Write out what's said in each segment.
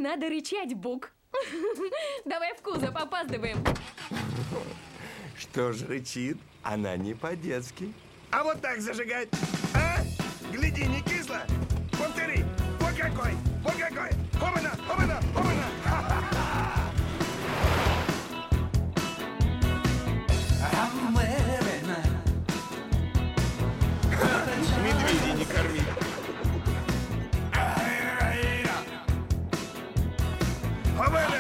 надо рычать, Бук. Давай в кузов, опаздываем. Что ж рычит? Она не по-детски. А вот так зажигать. А? Гляди, не кисло? Повтори. Вот какой, вот какой. Опана, опана, опана. Медведей не корми. Опана.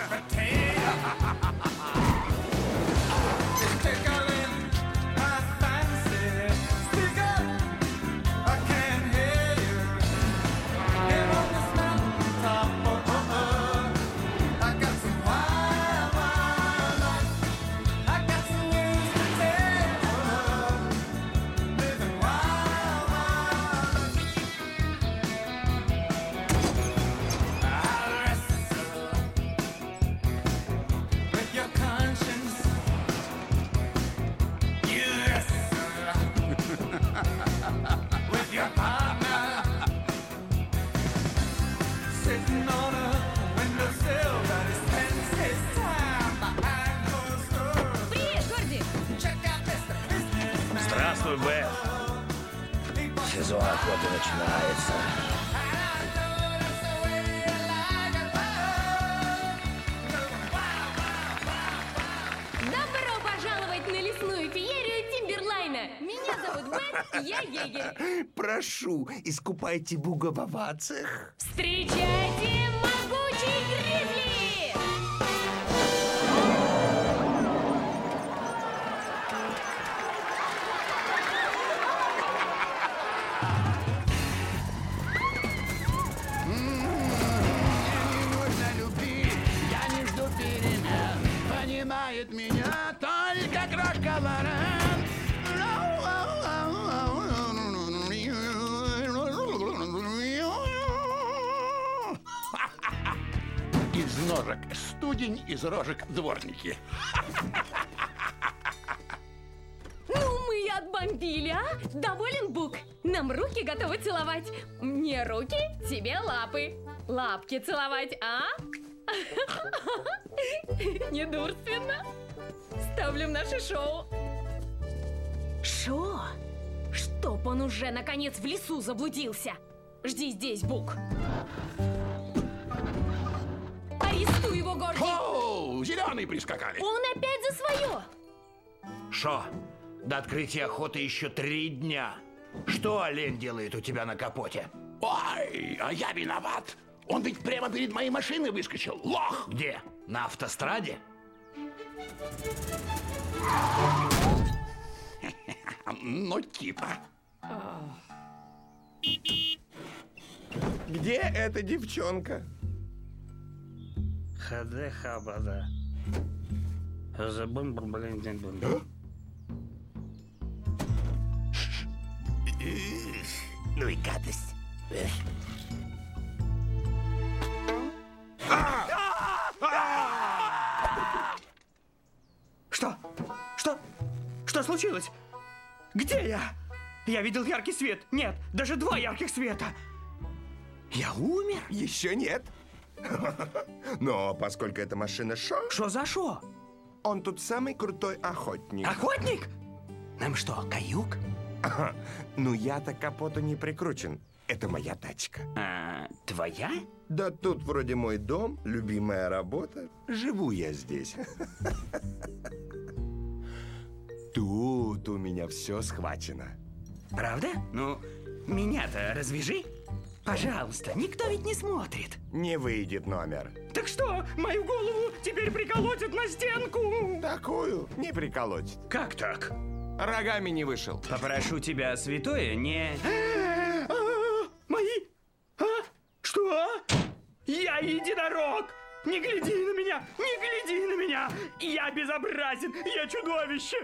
Привет, Горди! Здравствуй, Бeth. Сезон охоты начинается. Добро пожаловать на лесную феерию Тимберлайна! Меня зовут Бет, я егерь. Прошу, искупайте буга в овациях. Встречайте могучий гризли! Можно любить, я не жду перемен. Понимает меня только крок-колорен. Из ножек студень, из рожек дворники. Ну, мы и отбомбили, а? Доволен, Бук? Нам руки готовы целовать. Мне руки, тебе лапы. Лапки целовать, а? Недурственно. Ставлю в наше шоу. Шо? Чтоб он уже, наконец, в лесу заблудился. Жди здесь, Бук. Арестуй его, Горди. Оу, зеленые прискакали. Он опять за свое. Шо? До открытия охоты еще 3 дня. Что олень делает у тебя на капоте? Ой, а я виноват. Он ведь прямо перед моей машиной выскочил. Лох! Где? На автостраде? Ну, типа. Где эта девчонка? Хаде хабада. Ну и гадость. Что? Что? Что случилось? Где я? Я видел яркий свет. Нет, даже 2 ярких света. Я умер? Еще нет. Но поскольку это машина Шо, Что за шо? он тут самый крутой охотник. Охотник? Нам что, каюк? Ну я-то к капоту не прикручен. Это моя тачка. А, твоя? Да тут вроде мой дом, любимая работа. Живу я здесь. Тут у меня все схвачено. Правда? Ну, меня-то развяжи. Пожалуйста, никто ведь не смотрит. Не выйдет номер. Так что, мою голову теперь приколотят на стенку? Такую не приколотит. Как так? Рогами не вышел. Попрошу тебя, святое, не... Мои? А? Что? Я единорог! Не гляди на меня! Не гляди на меня! Я безобразен! Я чудовище!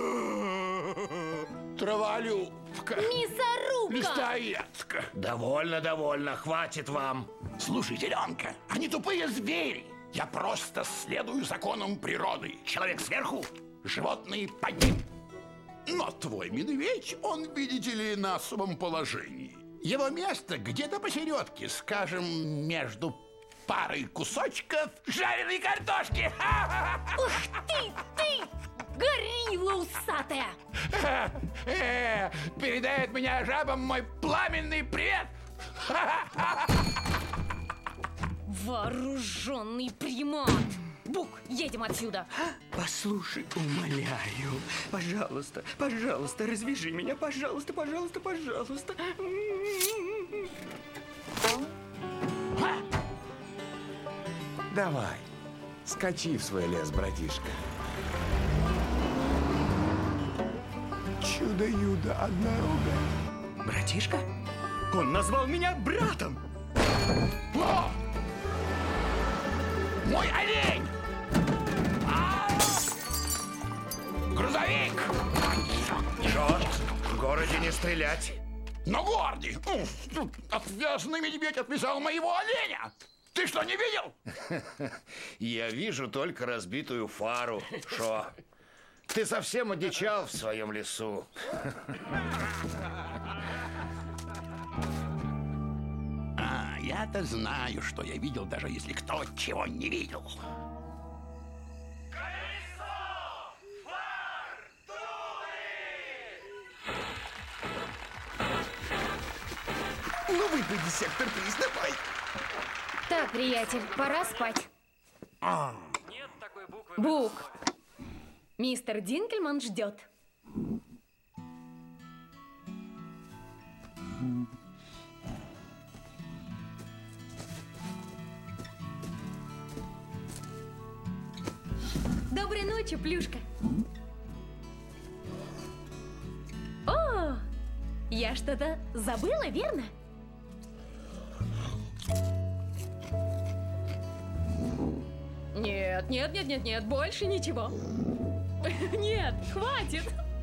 Траволюбка. Мясорубка! Листоедка. Довольно, довольно, хватит вам. Слушай, зеленка, они тупые звери. Я просто следую законам природы. Человек сверху? Животные под ним. Но твой медведь, он, видите ли, на особом положении. Его место где-то посередке, скажем, между парой кусочков жареной картошки. Ух ты, горилла усатая! Передай от меня жабам мой пламенный привет. Вооруженный примат! Бук, едем отсюда! Послушай, умоляю. Пожалуйста, пожалуйста, развяжи меня. Пожалуйста, пожалуйста, пожалуйста. Давай, скачи в свой лес, братишка. Чудо-юдо однорога. Братишка? Он назвал меня братом. О! Мой олень! Грузовик! Шо? В городе не стрелять. Но Горди! Отвязанный медведь отвязал моего оленя! Ты что, не видел? Я вижу только разбитую фару. Шо? Ты совсем одичал в своем лесу. Я-то знаю, что я видел, даже если кто чего не видел. Ну, выпади, сектор приз, давай. Так, приятель, пора спать. Бук, мистер Динкельман ждет. Доброй ночи, Плюшка. О, я что-то забыла, верно? Нет, больше ничего. Нет, хватит.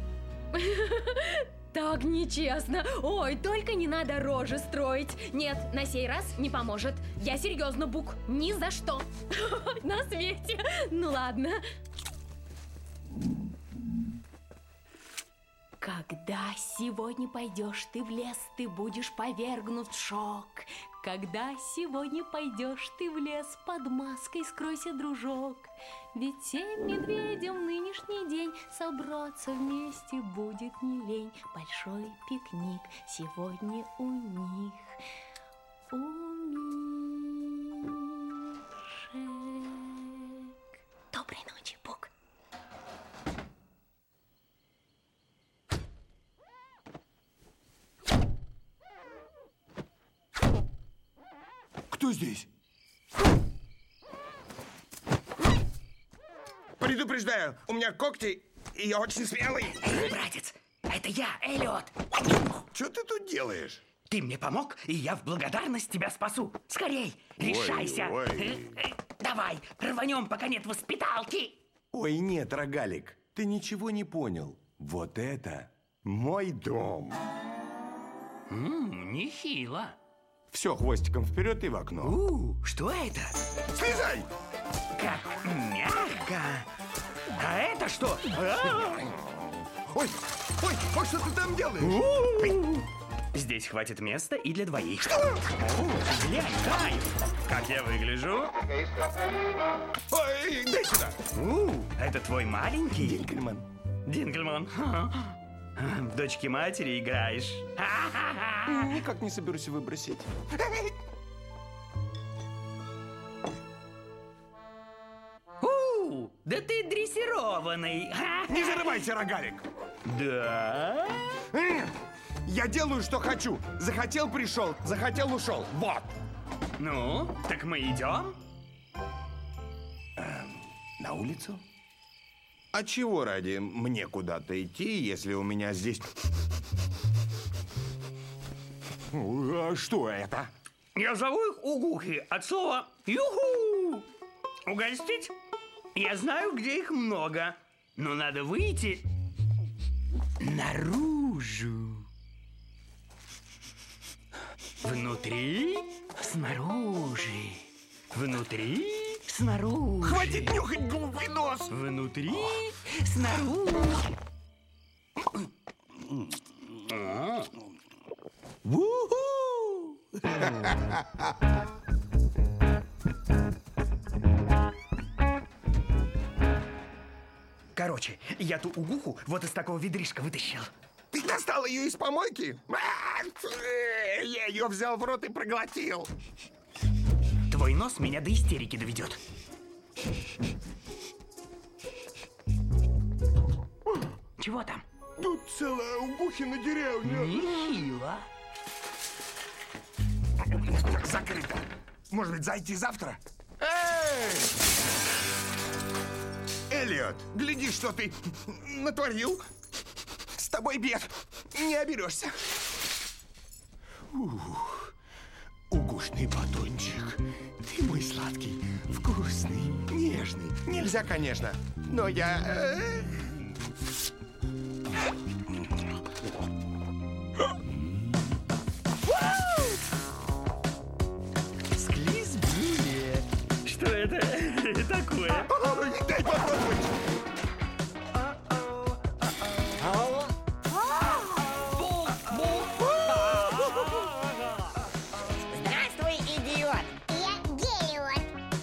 Так нечестно. Ой, только не надо рожи строить. Нет, на сей раз не поможет. Я серьезно, Бук, ни за что. На свете. Ну ладно. Когда сегодня пойдешь ты в лес, ты будешь повергнут в шок. Когда сегодня пойдешь ты в лес, под маской скройся, дружок. Ведь всем медведям в нынешний день собраться вместе будет не лень. Большой пикник сегодня у них, у мишек. Доброй ночи, Бук. Кто здесь? Предупреждаю, у меня когти, и я очень смелый. Эй, братец, это я, Эллиот. Что ты тут делаешь? Ты мне помог, и я в благодарность тебя спасу. Скорей, решайся. ой. Давай, рванем, пока нет воспиталки. Ой, нет, рогалик, ты ничего не понял. Вот это мой дом. Нехило. Все, хвостиком вперед и в окно. Что это? Слезай! Как мягко. А это что? Ой, что ты там делаешь? Здесь хватит места и для двоих. Что? Глянь, как я выгляжу. Ой, дай сюда. Это твой маленький? Динкельман. Динкельман. В дочке матери играешь. Никак не соберусь выбросить. Да ты дрессированный. Не зарывайся, рогалик. Да? Я делаю, что хочу. Захотел, пришел. Захотел, ушел. Вот. Ну, так мы идем? На улицу? А чего ради мне куда-то идти, если у меня здесь... А что это? Я зову их угухи от слова «юху». Угостить? Я знаю, где их много, но надо выйти наружу. Внутри, снаружи. Внутри, снаружи. Хватит нюхать глупый нос! Внутри, снаружи. У-ху! ночи я ту угуху вот из такого ведришка вытащил. Ты достал ее из помойки? Я ее взял в рот и проглотил. Твой нос меня до истерики доведет. Чего там? Тут целая угухина деревня. Нехило. Закрыто. Может быть, зайти завтра? Эллиот, гляди, что ты натворил. С тобой бед не оберешься. Угушный батончик. Ты мой сладкий, вкусный, нежный. Нельзя, конечно, но я... Склизбули. Что это такое? Дай попробовать. Здравствуй, идиот! Я Гелиот.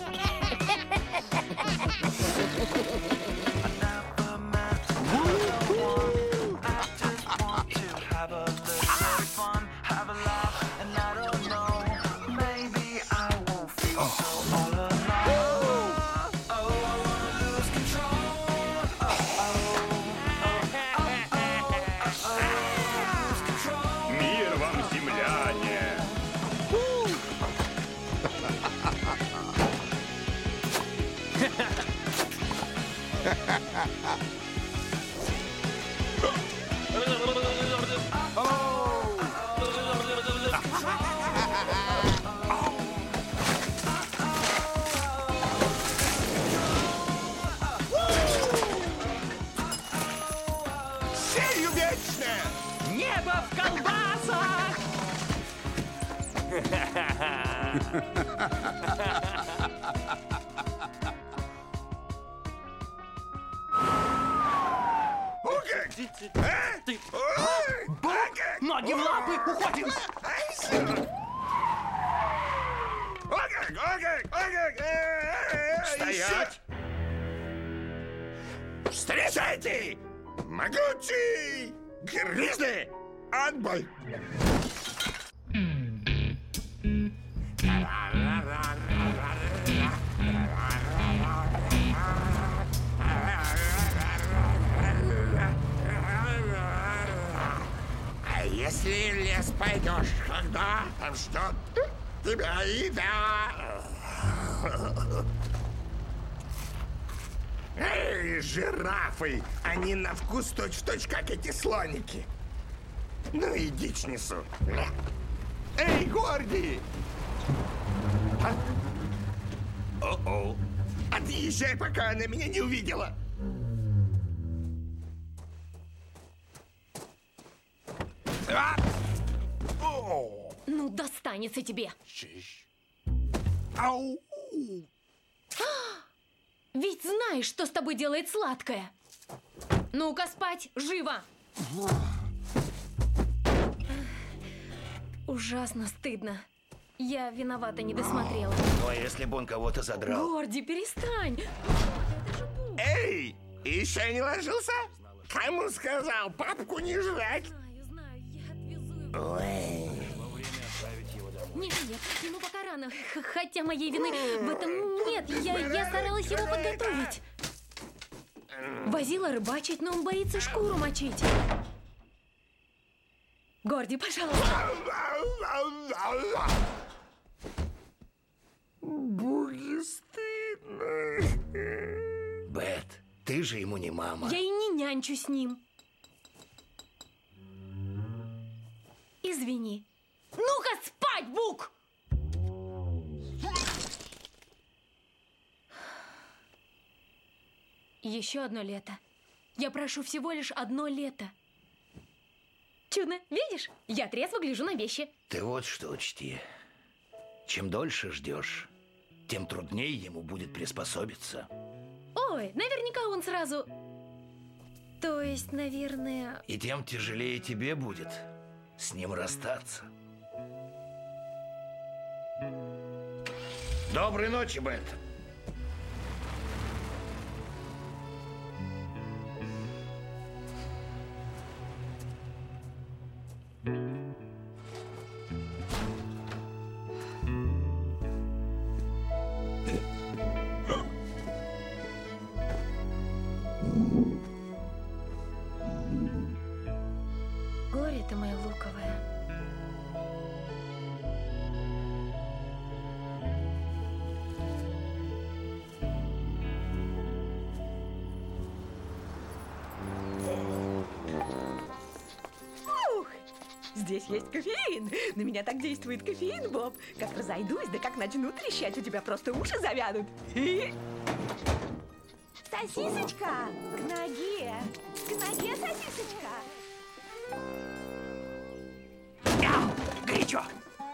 Мир вам, земляне. Сею вечное! Небо в колбасах! Ноги в лапы, уходим! Стоять! Встречайте! Могучий гризли отбой! А если в лес пойдешь, когда там ждет тебя еда? Эй, жирафы! Они на вкус точь-в-точь, как эти слоники. Ну и дичь несу. Эй, Горди! О-о. Отъезжай, пока она меня не увидела. Ну, достанется тебе. Ау! Ведь знаешь, что с тобой делает сладкое. Ну-ка спать, живо! Ужасно стыдно. Я виновата, не досмотрела. Ну, а если бы он кого-то задрал? Горди, перестань! Эй, еще не ложился? Кому сказал папку не жрать? Знаю, я отвезу его. Нет, ему пока рано. Хотя моей вины в этом нет. Я старалась его подготовить. Возила рыбачить, но он боится шкуру мочить. Горди, пожалуйста. Буги, стыдно. Бет, ты же ему не мама. Я и не нянчу с ним. Извини. Ну-ка спать, Бук! Еще одно лето. Я прошу всего лишь одно лето. Чудно, видишь? Я трезво гляжу на вещи. Ты вот что учти. Чем дольше ждешь, тем труднее ему будет приспособиться. Ой, наверняка он сразу... То есть, наверное... И тем тяжелее тебе будет с ним расстаться. Доброй ночи, Бет. горе ты мое луковое. Здесь есть кофеин. На меня так действует кофеин, Боб. Как разойдусь, да как начну трещать, у тебя просто уши завянут. Сосисочка! К ноге! К ноге, сосисочка! Ау! Горячо!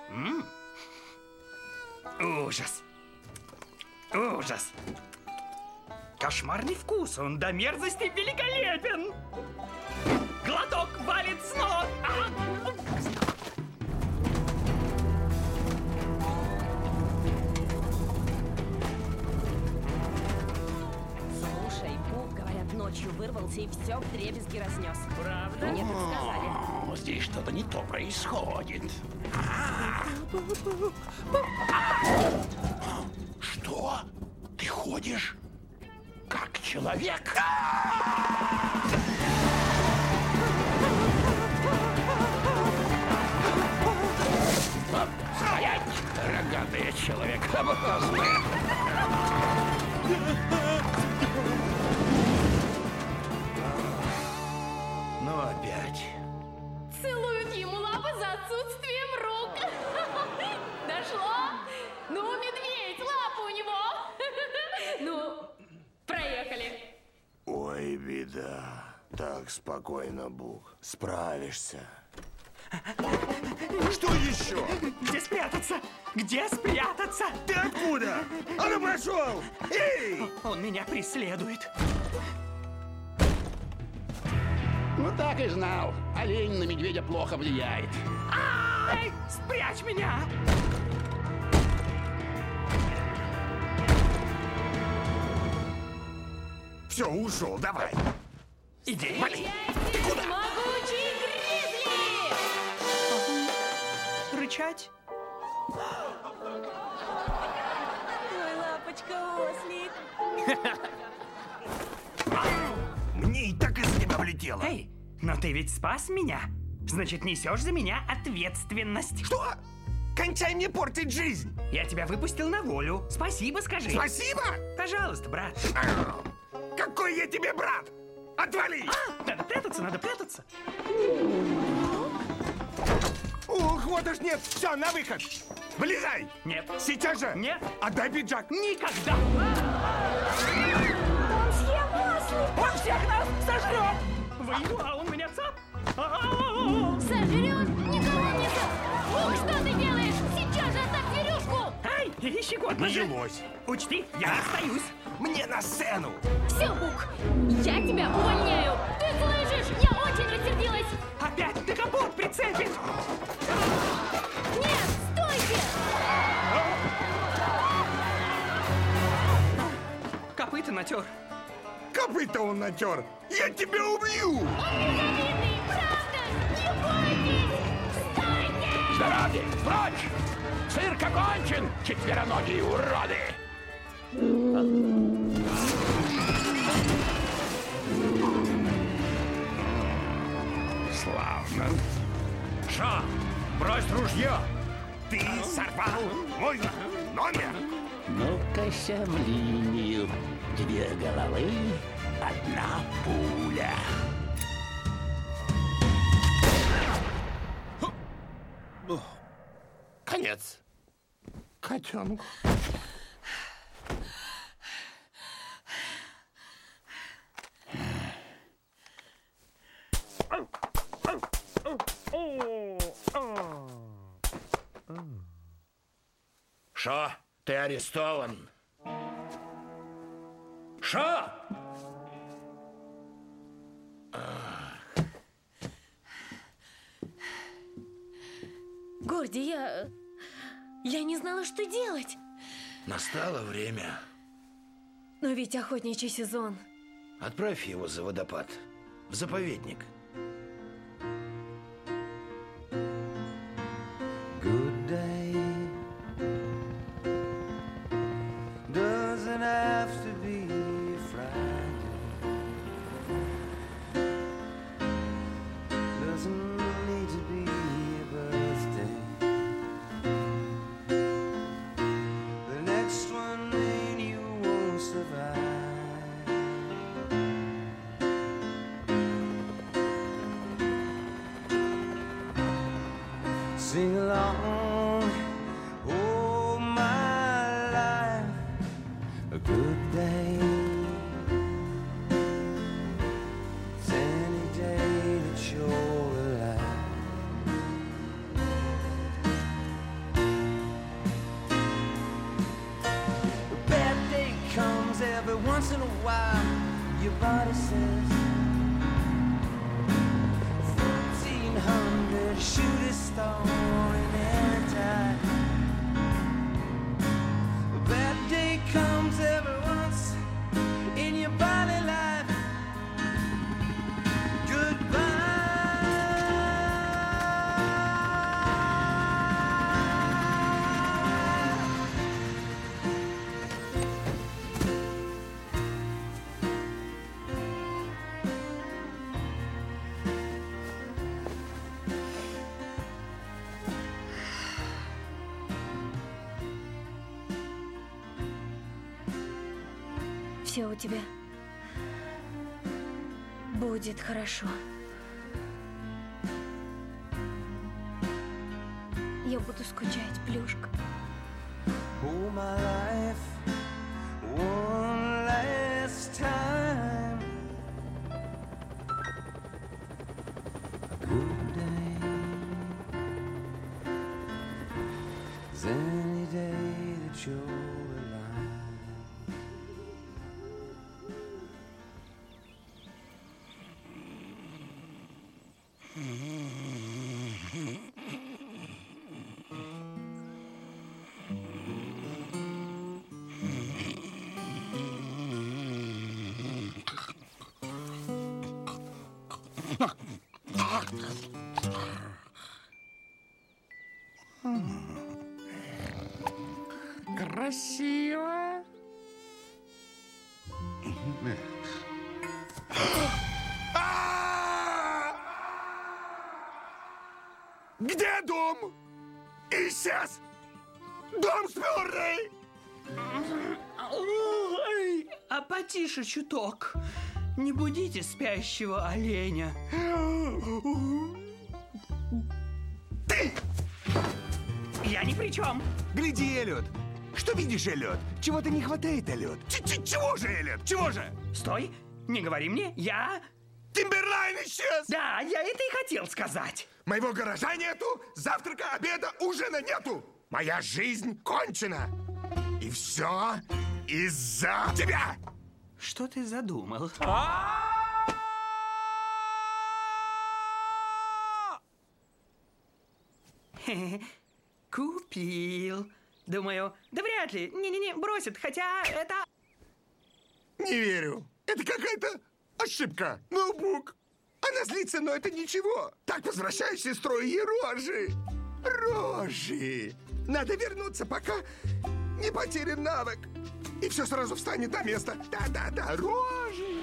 Ужас! Ужас! Кошмарный вкус, он до мерзости великолепен! Глоток валит с ног! Слушай, Пух, говорят, ночью вырвался и все вдребезги разнес. Правда? Мне так сказали. Здесь что-то не то происходит. Что? Ты ходишь как человек? Стоять, рогатые человекообразные! Ну опять. Целуют ему лапы за отсутствием рук. Дошло? Ну, медведь, лапы у него. Ну, проехали. Ой, беда. Так, спокойно, Бух. Справишься. Что еще? Где спрятаться? Где спрятаться? Ты откуда? А ну пошел! Эй! Он меня преследует. Ну так и знал. Олень на медведя плохо влияет. Ай! Спрячь меня! Все, ушел, давай. Иди. Ты куда? Могучий гризли! Рычать? Ой, лапочка-ослик. Мне и так из неба влетело. Эй, но ты ведь спас меня. Значит, несешь за меня ответственность. Что? Кончай мне портить жизнь. Я тебя выпустил на волю. Спасибо, скажи. Спасибо? Пожалуйста, брат. Какой я тебе брат? Отвали! Надо прятаться, надо прятаться. Ух, вот уж нет. Все, на выход. Вылезай. Нет. Сейчас же. Нет. Отдай пиджак. Никогда. Он съел ослик. Он всех нас сожрет. Выйду, а он меня цап. Сожрет? Никого не Бух, что ты делаешь? Сейчас же отдай зверюшку! Ай, щекотно же. Началось. Учти, я остаюсь. Мне на сцену. Все, Бух, я тебя увольняю! Ты слышишь? Я очень рассердилась! Опять на капот прицепит. Нет, стойте! Копыта натер. Копыта он натер. Я тебя убью. Он безобидный, правда! Не бойтесь! Стойте! С дороги! Прочь! Цирк окончен, четвероногие уроды! Славно. Шо? Брось ружье! Ты сорвал мой номер. Ну-ка, в линию. 2 головы, 1 пуля. Конец. Котенку. Шо? Ты арестован. Шо? Горди, я не знала, что делать. Настало время. Но ведь охотничий сезон. Отправь его за водопад. В заповедник. Good day doesn't have to be Friday. Doesn't sing along. Oh, my life, a good day. It's any day that you're alive. A bad day comes every once in a while. Your body says 1400 shoot a star in any time. A bad day comes every once in your body life. Goodbye. Все у тебя будет хорошо. Я буду скучать, Плюшка. Oh, my life, one last time. A good day is any day that you're alive. Красиво. Где дом? Исчез! Дом спёрный! Ой, а потише чуток. Не будите спящего оленя. Ты! Я ни при чем. Гляди, Эллиот! Что видишь, Эллиот? Чего-то не хватает, Эллиот. Чего же, Эллиот? Чего же? Стой, не говори мне, я... Тимберлайн исчез! Да, я это и хотел сказать. Моего гаража нету, завтрака, обеда, ужина нету. Моя жизнь кончена. И все из-за тебя. Что ты задумал? Купил. Думаю, да вряд ли. Не-не-не, бросит, хотя это... Не верю. Это какая-то ошибка. Ноутбук. Она злится, но это ничего. Так возвращаюсь и строю ей рожи. Рожи. Надо вернуться, пока не потерян навык. И все сразу встанет на место. Да-да-да, рожи.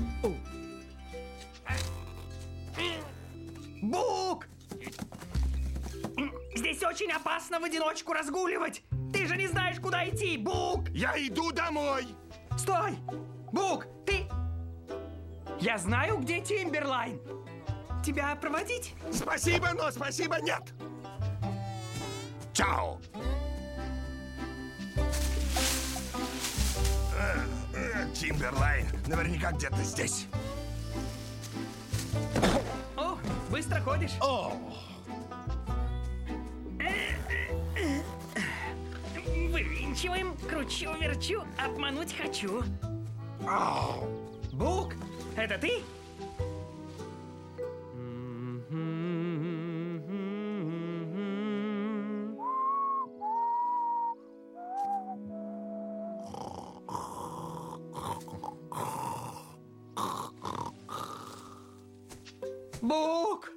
Бук! Здесь очень опасно в одиночку разгуливать. Ты же не знаешь, куда идти, Бук! Я иду домой. Стой! Бук, ты... Я знаю, где Тимберлайн. Тебя проводить? Спасибо, но спасибо нет. Чао. Тимберлайн наверняка где-то здесь. О, быстро ходишь. О! Вывинчиваем, кручу, верчу, обмануть хочу. Бук, это ты? Бук!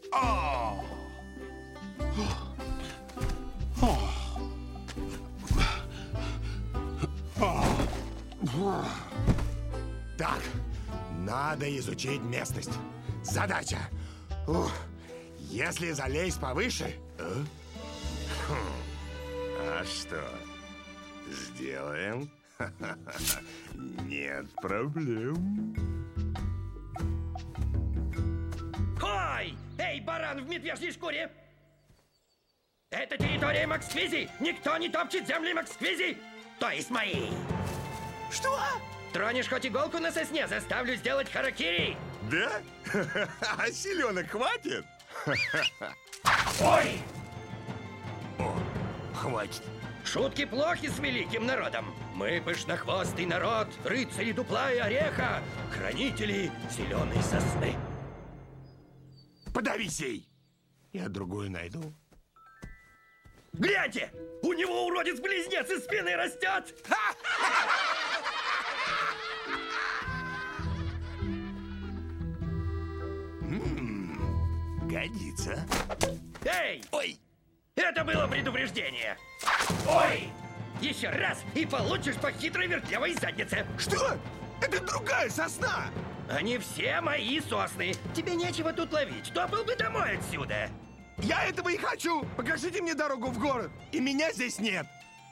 Так, надо изучить местность. Задача. Если залезть повыше... А что, сделаем? Нет проблем. Ой! Эй, баран в медвежьей шкуре! Это территория Максквизи! Никто не топчет земли Максквизи! То есть мои! Что? Тронешь хоть иголку на сосне, заставлю сделать харакири! Да? А селенок хватит? Ой! О, хватит. Шутки плохи с великим народом. Мы пышнохвостый народ, рыцари дупла и ореха, хранители зеленой сосны. Подавись ей. Я другую найду. Гляньте! У него уродец-близнец из спины растет! Годится. Эй! Ой! Это было предупреждение! Ой! Еще раз, и получишь по хитрой вертелой заднице! Что? Это другая сосна! Они все мои сосны! Тебе нечего тут ловить, топал бы домой отсюда! Я этого и хочу! Покажите мне дорогу в город, и меня здесь нет!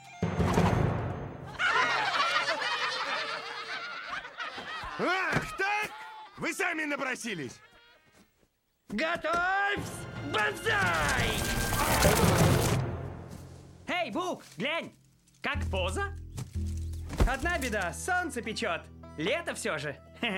Ах, так? Вы сами напросились! Готовься! Бонзай! Эй, Бук, глянь! Как поза? Одна беда, солнце печет. Лето все же.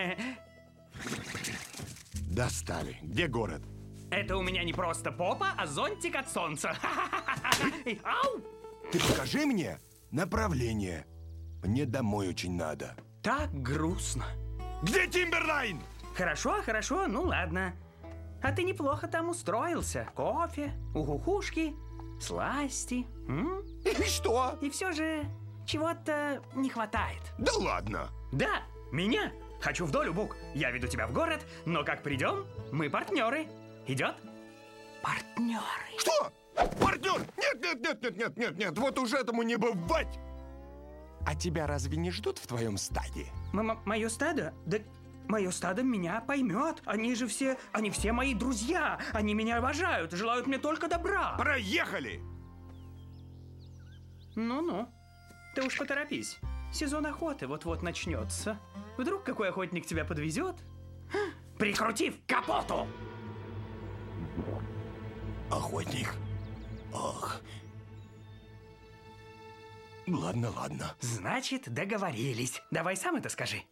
Достали. Где город? Это у меня не просто попа, а зонтик от солнца. Ау! Ты покажи мне направление. Мне домой очень надо. Так грустно. Где Тимберлайн? Хорошо, хорошо, ну ладно. А ты неплохо там устроился. Кофе, ухухушки, сласти. И что? И все же чего-то не хватает. Да ладно. Да, меня. Хочу в долю, Бук. Я веду тебя в город, но как придем, мы партнеры. Идет? Партнеры. Что? Партнер? Нет, вот уж этому не бывать. А тебя разве не ждут в твоем стаде? Мое стадо? Да мое стадо меня поймет. Они все мои друзья. Они меня обожают, желают мне только добра. Проехали! Ну-ну, ты уж поторопись. Сезон охоты вот-вот начнется. Вдруг какой охотник тебя подвезет? Прикрутив капоту! Охотник? Ох. Ладно. Значит, договорились. Давай сам это скажи.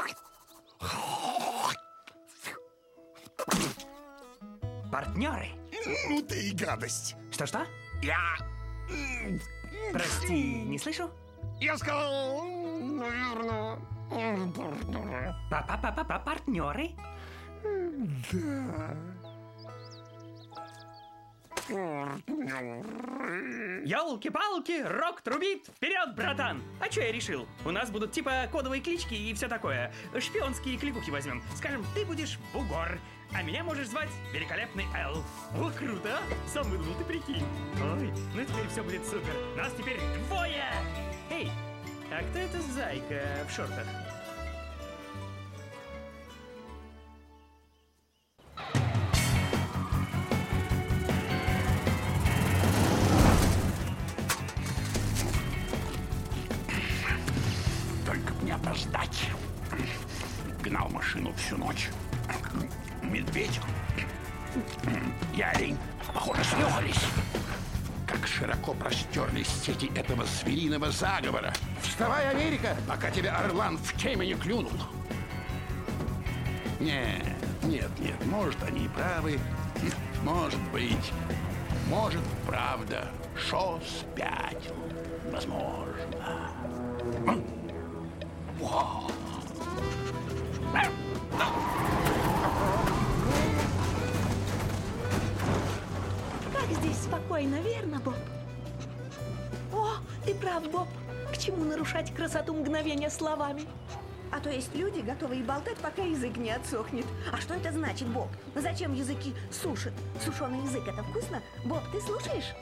Партнеры. Ну ты и гадость. Что-что? Я... Прости, не слышу? Я сказал, наверное, Партнеры? Да. Ёлки-палки, рок трубит, вперед, братан! А чё я решил? У нас будут типа кодовые клички и все такое. Шпионские кликухи возьмем. Скажем, ты будешь Бугор, а меня можешь звать Великолепный Эл. О, круто, а? Сам выдумал, ты прикинь. Ой, ну теперь все будет супер. Нас теперь двое! Эй, а кто это зайка в шортах? Только б не опоздать. Гнал машину всю ночь. Медведь и олень, похоже, снюхались. Как широко простерлись сети этого звериного заговора. Вставай, Америка, пока тебя орлан в теме не клюнул. Нет, может, они и правы. Может быть. Может, правда, Шо спятил. Возможно. Вау. Как здесь спокойно, верно, Боб? О, ты прав, Боб. К чему нарушать красоту мгновения словами? А то есть люди, готовые болтать, пока язык не отсохнет. А что это значит, Боб? Зачем языки сушат? Сушеный язык — это вкусно? Боб, ты слушаешь?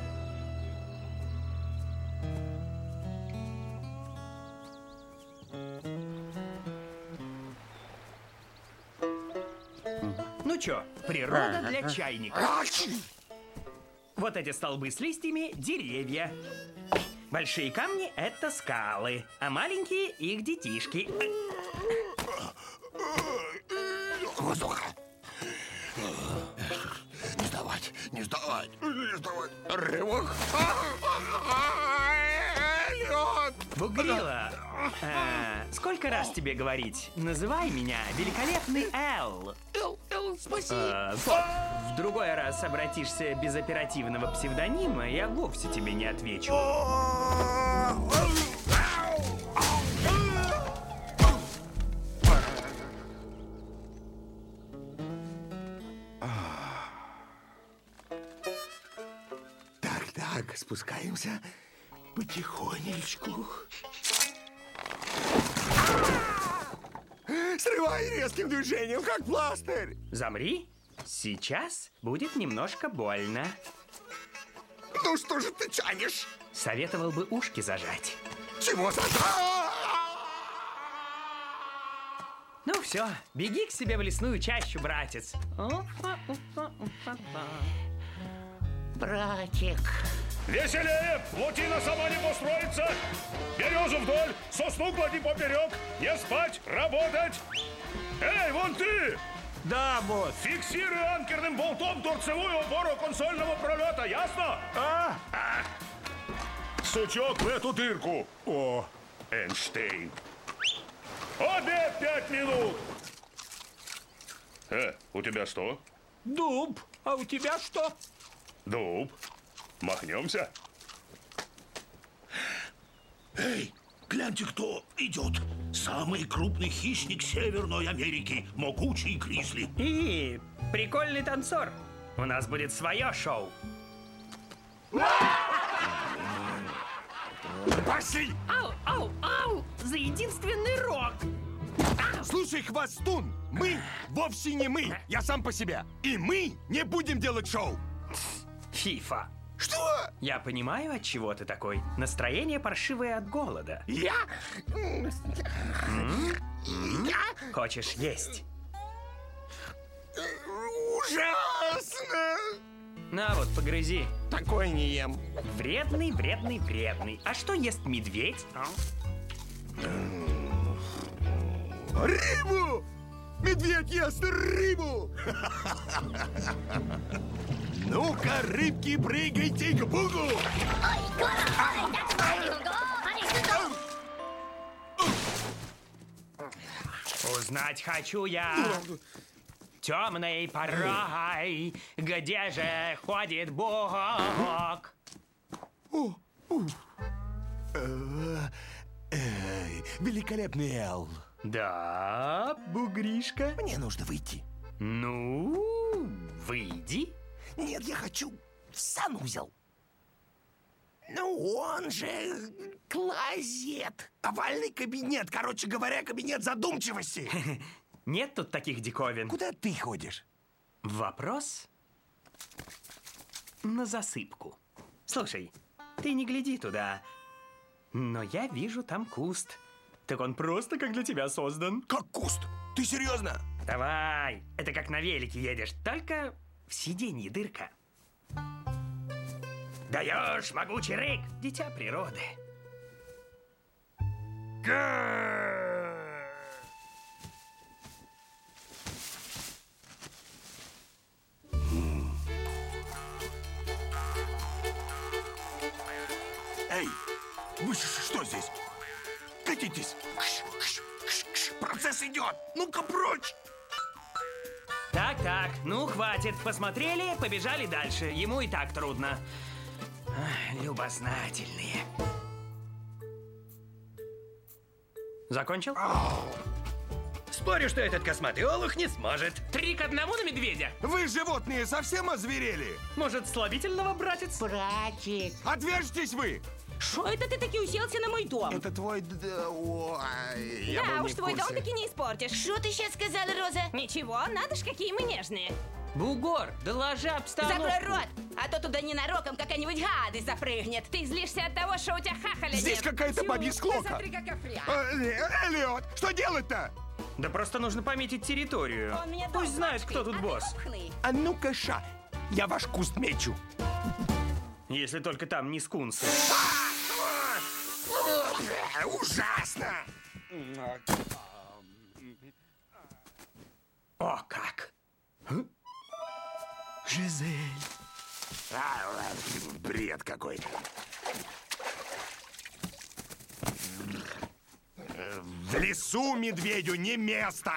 Ну чё, природа для чайника. Вот эти столбы с листьями – деревья. Большие камни – это скалы, а маленькие – их детишки. Воздуха. не сдавать, не сдавать. Рывок. Лед. Бугрила, сколько раз тебе говорить? Называй меня великолепный Эл. Эл, спасибо. В другой раз обратишься без оперативного псевдонима, я вовсе тебе не отвечу. Так, спускаемся потихонечку. Срывай резким движением, как пластырь. Замри, сейчас будет немножко больно. Ну что же ты тянешь? Советовал бы ушки зажать. Чего зажать? Ну все, беги к себе в лесную чащу, братец. Братик. Веселее! Плотина сама не построится! Березу вдоль, сосну клади поперек! Не спать, работать! Эй, вон ты! Да, босс. Фиксируй анкерным болтом торцевую опору консольного пролета, ясно? Сучок в эту дырку! О, Эйнштейн! Обед 5 минут! У тебя что? Дуб. А у тебя что? Дуб. Махнемся? Эй, гляньте, кто идет. Самый крупный хищник Северной Америки. Могучий гризли. И прикольный танцор. У нас будет свое шоу. Пошли! Ау! За единственный рок! Слушай, Хвостун, мы вовсе не мы. Я сам по себе. И мы не будем делать шоу. Фифа. Что? Я понимаю, от чего ты такой. Настроение паршивое от голода. Я? Хочешь есть? Ужасно! На вот, погрызи. Такой не ем. Вредный. А что ест медведь? Рыбу! Медведь ест рыбу! Ну-ка, рыбки, прыгайте к Бугу! Узнать хочу я темной порой, где же ходит Бог? Великолепный Эл. Да, бугришка? Мне нужно выйти. Ну, выйди. Нет, я хочу в санузел. Ну, он же клозет. Овальный кабинет, короче говоря, кабинет задумчивости. Нет тут таких диковин. Куда ты ходишь? Вопрос на засыпку. Слушай, ты не гляди туда, но я вижу там куст. Так он просто как для тебя создан. Как куст? Ты серьезно? Давай, это как на велике едешь, только в сиденье дырка. Даешь могучий рык, дитя природы. Эй, вы что здесь? Катитесь. Процесс идет. Ну-ка прочь. Так, ну хватит. Посмотрели, побежали дальше. Ему и так трудно. Любознательные. Закончил? Спорю, что этот косматый олух не сможет. 3-1 на медведя. Вы, животные, совсем озверели? Может, слабительного, братец? Братик. Отвяжитесь вы! Что это ты таки уселся на мой дом? Это твой... Ой, да уж, твой дом таки не испортишь. Что ты сейчас сказала, Роза? Ничего, надо ж, какие мы нежные. Бугор, доложи обстановку. Закрой рот, а то туда ненароком какая-нибудь гадость запрыгнет. Ты злишься от того, что у тебя хахаля нет. Здесь какая-то бабья склока. Смотри, как офря. Эллиот, что делать-то? Да просто нужно пометить территорию. Пусть знают, кто тут босс. А ну-ка, я ваш куст мечу. Если только там не скунсы. Ужасно! О, как! Жизель, Бред какой-то. В лесу медведю не место.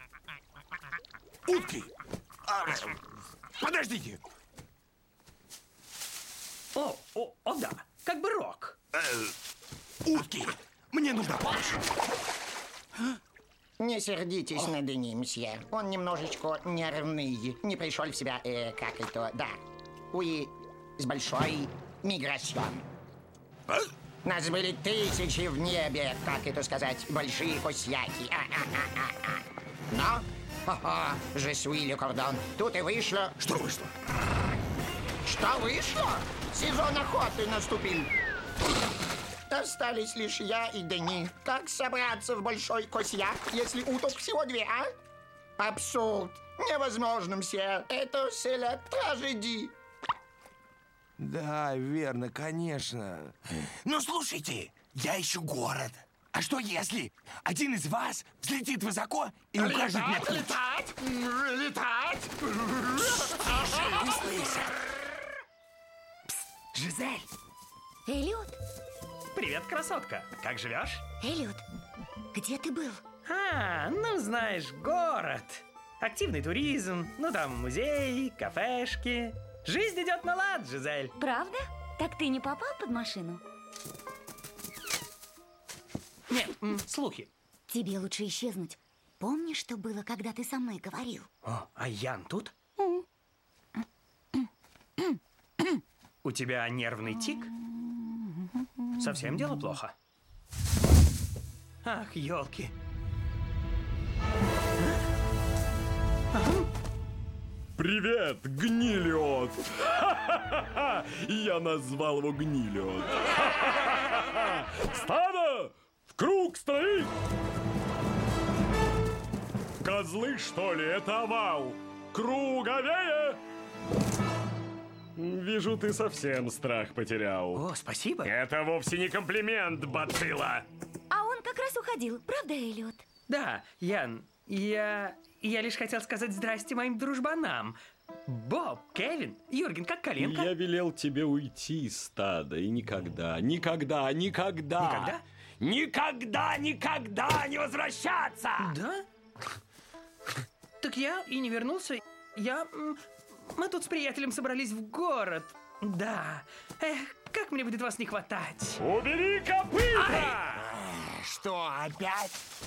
Утки! Подождите! О, да, как бы рок. Утки! Мне нужна помощь. Не сердитесь на Дени, мсье. Он немножечко нервный. Не пришел в себя, как это, да. Уи, с большой миграцион. Нас были тысячи в небе, как это сказать, большие косяки. Но, je suis le cordon. Тут и вышло. Что вышло? Что вышло? Сезон охоты наступил. Остались лишь я и Дени. Как собраться в большой косяк, если уток всего 2, а? Абсурд. Невозможно, мсье. Это c'est la tragédie. Да, верно, конечно. Ну, слушайте, я ищу город. А что если один из вас взлетит высоко и укажет мне путь? Летать! Тише, не слыша. Жизель! Эллиот! Привет, красотка. Как живешь? Эллиот, где ты был? Ну знаешь, город. Активный туризм, там музей, кафешки. Жизнь идет на лад, Жизель. Правда? Так ты не попал под машину? Нет, слухи. Тебе лучше исчезнуть. Помнишь, что было, когда ты со мной говорил? А Ян тут? У тебя нервный тик? Совсем дело плохо? Ах, елки. Привет, Гнилиот! Я назвал его Гнилиот. Стадо! В круг стоит! Козлы, что ли? Это овал! Круговее! Вижу, ты совсем страх потерял. О, спасибо. Это вовсе не комплимент, бацилла. А он как раз уходил, правда, Эллиот? Да, Ян, я лишь хотел сказать здрасте моим дружбанам. Боб, Кевин, Юрген, как коленка? Я велел тебе уйти из стада и никогда не возвращаться! Да? Так я и не вернулся. Мы тут с приятелем собрались в город. Да. Эх, как мне будет вас не хватать. Убери копыта! Что, опять?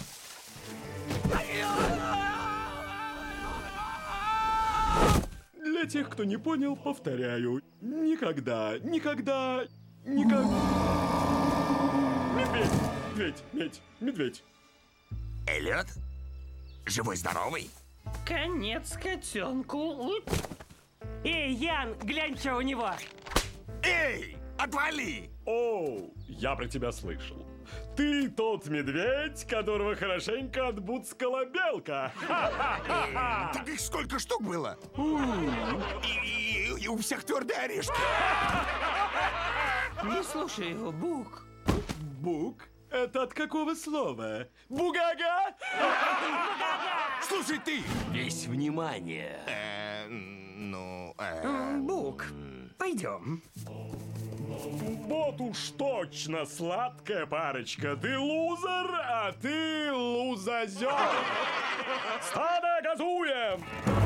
Для тех, кто не понял, повторяю. Никогда. Медведь. Эллиот? Живой-здоровый? Конец котенку. Эй, Ян, глянь, что у него. Эй, отвали! О, я про тебя слышал. Ты тот медведь, которого хорошенько отбуцкала белка. Так их сколько штук было? И у всех твердые орешки. Не слушай его, Бук. Бук? Это от какого слова? Бугага? Слушай ты! Весь внимание. Бук, пойдем. Вот уж точно сладкая парочка. Ты лузер, а ты лузозер. Стадо газуем!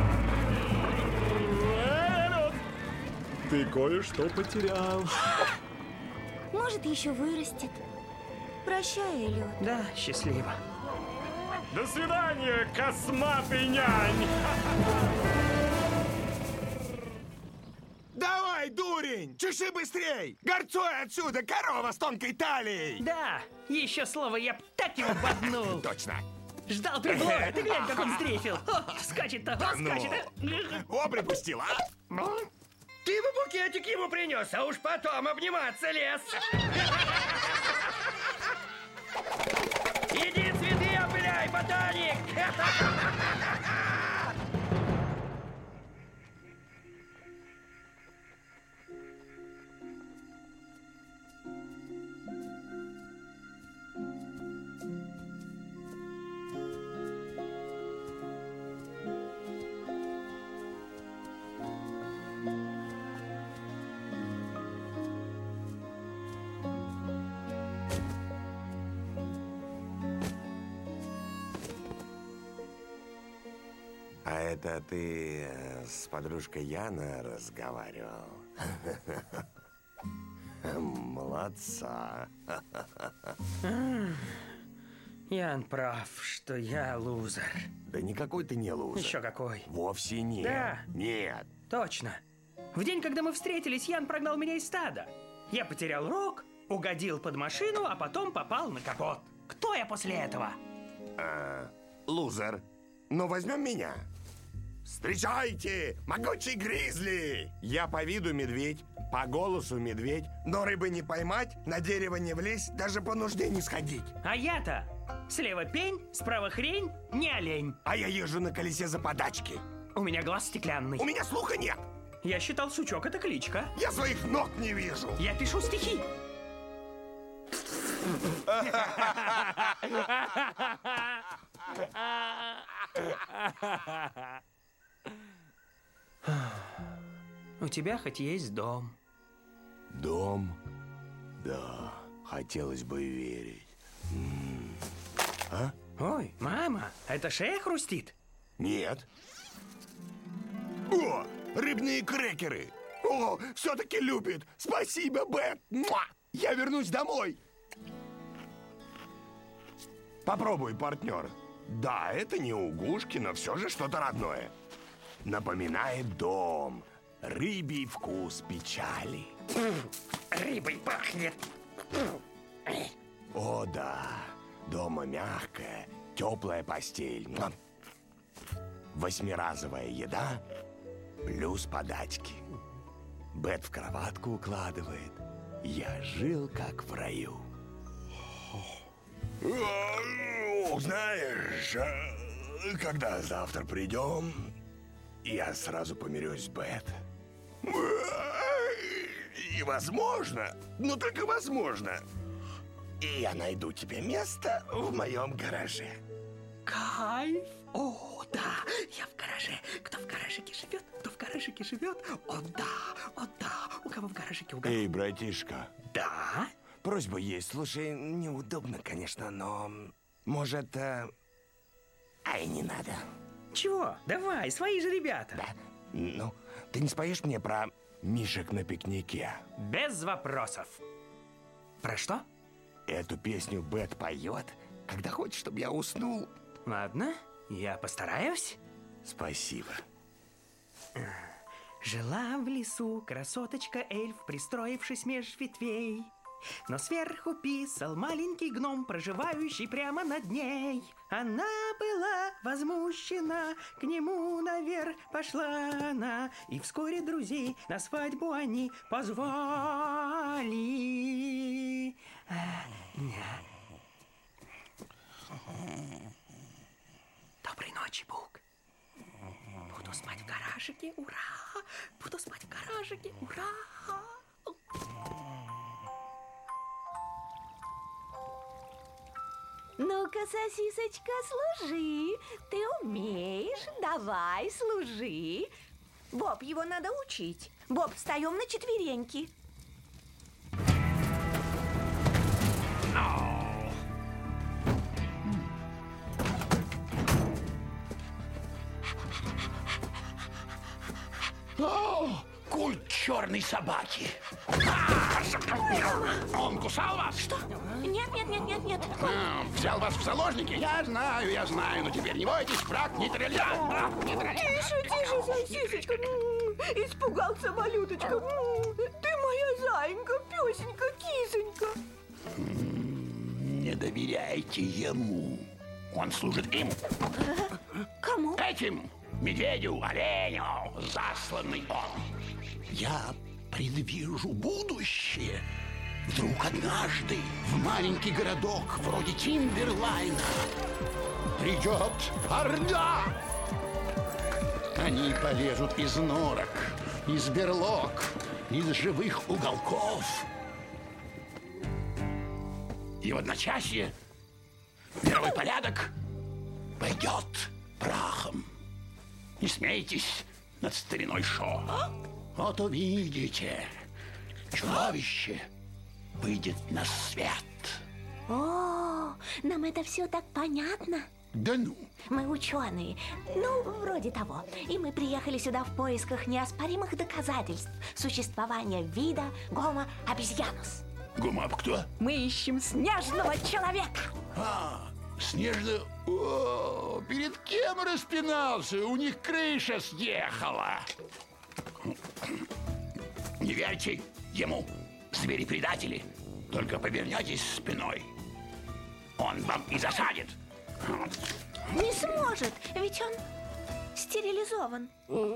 Ты кое-что потерял. Может, еще вырастет. Прощай, Эллиот. Да, счастливо. До свидания, косматый нянь! Давай, дурень, чеши быстрей! Горцуй отсюда, корова с тонкой талией! Да, еще слово, я б так его боднул. Точно. Ждал предлога, ты глянь, как он сдрейфил. Скачет-то, скачет. О, припустил, а? Ты бы букетик ему принес, а уж потом обниматься лез. Иди цветы опыляй, ботаник! Это ты с подружкой Яна разговаривал? Молодца. Ян прав, что я лузер. Да никакой ты не лузер. Еще какой. Вовсе нет. Да. Нет. Точно. В день, когда мы встретились, Ян прогнал меня из стада. Я потерял рог, угодил под машину, а потом попал на капот. Кто я после этого? Лузер. Но возьмем меня. Встречайте, могучий гризли! Я по виду медведь, по голосу медведь, но рыбы не поймать, на дерево не влезть, даже по нужде не сходить. А я-то слева пень, справа хрень, не олень. А я езжу на колесе за подачки. У меня глаз стеклянный. У меня слуха нет. Я считал, Сучок — это кличка. Я своих ног не вижу. Я пишу стихи. У тебя хоть есть дом. Дом? Да, хотелось бы верить. А? Ой, мама, это шея хрустит? Нет. О, рыбные крекеры. О, все-таки любит. Спасибо, Бет. Муа! Я вернусь домой. Попробуй, партнер. Да, это не угушки, но все же что-то родное. Напоминает дом. Рыбий вкус печали. Рыбой пахнет. О, да. Дома мягкая, теплая постель. Восьмиразовая еда плюс подачки. Бет в кроватку укладывает. Я жил как в раю. Знаешь, когда завтра придем, я сразу помирюсь с Бет. И возможно, но только возможно, и я найду тебе место в моем гараже. Кайф! О, да, я в гараже. Кто в гаражике живет? Кто в гаражике живет? О, да. У кого в гаражике? У кого? Эй, братишка. Да? Просьба есть. Слушай, неудобно, конечно, но... Может, Ай, не надо. Чего? Давай, свои же ребята. Да. Ну, ты не споешь мне про мишек на пикнике? Без вопросов. Про что? Эту песню Бет поет, когда хочет, чтобы я уснул. Ладно, я постараюсь. Спасибо. Жила в лесу красоточка-эльф, пристроившись меж ветвей. Но сверху писал маленький гном, проживающий прямо над ней. Она была возмущена, к нему наверх пошла она, и вскоре друзей на свадьбу они позвали. Доброй ночи, Бук. Буду спать в гаражике, ура! Буду спать в гаражике, ура! Ну-ка, сосисочка, служи. Ты умеешь, давай, служи. Боб, его надо учить. Боб, встаем на четвереньки. О, культ черной собаки. Он кусал вас? Что? Нет. Взял вас в заложники? Я знаю, но теперь не бойтесь, враг нейтрализован. Тише, сосисочка. Испугался, малюточка. Ты моя зайка, песенька, кисонька. Не доверяйте ему. Он служит им. Кому? Этим. Медведю, оленю, засланный он. Я предвижу будущее. Вдруг однажды в маленький городок вроде Тимберлайна придет орда. Они полезут из норок, из берлог, из живых уголков. И в одночасье мировой порядок пойдет прахом. Не смейтесь над стариной Шо. Вот увидите, чудовище выйдет на свет. О, нам это все так понятно. Да ну. Мы ученые. Ну, вроде того. И мы приехали сюда в поисках неоспоримых доказательств существования вида Homo обезьянус. Гумап кто? Мы ищем снежного человека. Снежный... О, перед кем распинался? У них крыша съехала. Не верьте ему, звери-предатели. Только повернетесь спиной. Он вам и засадит. Не сможет, ведь он стерилизован.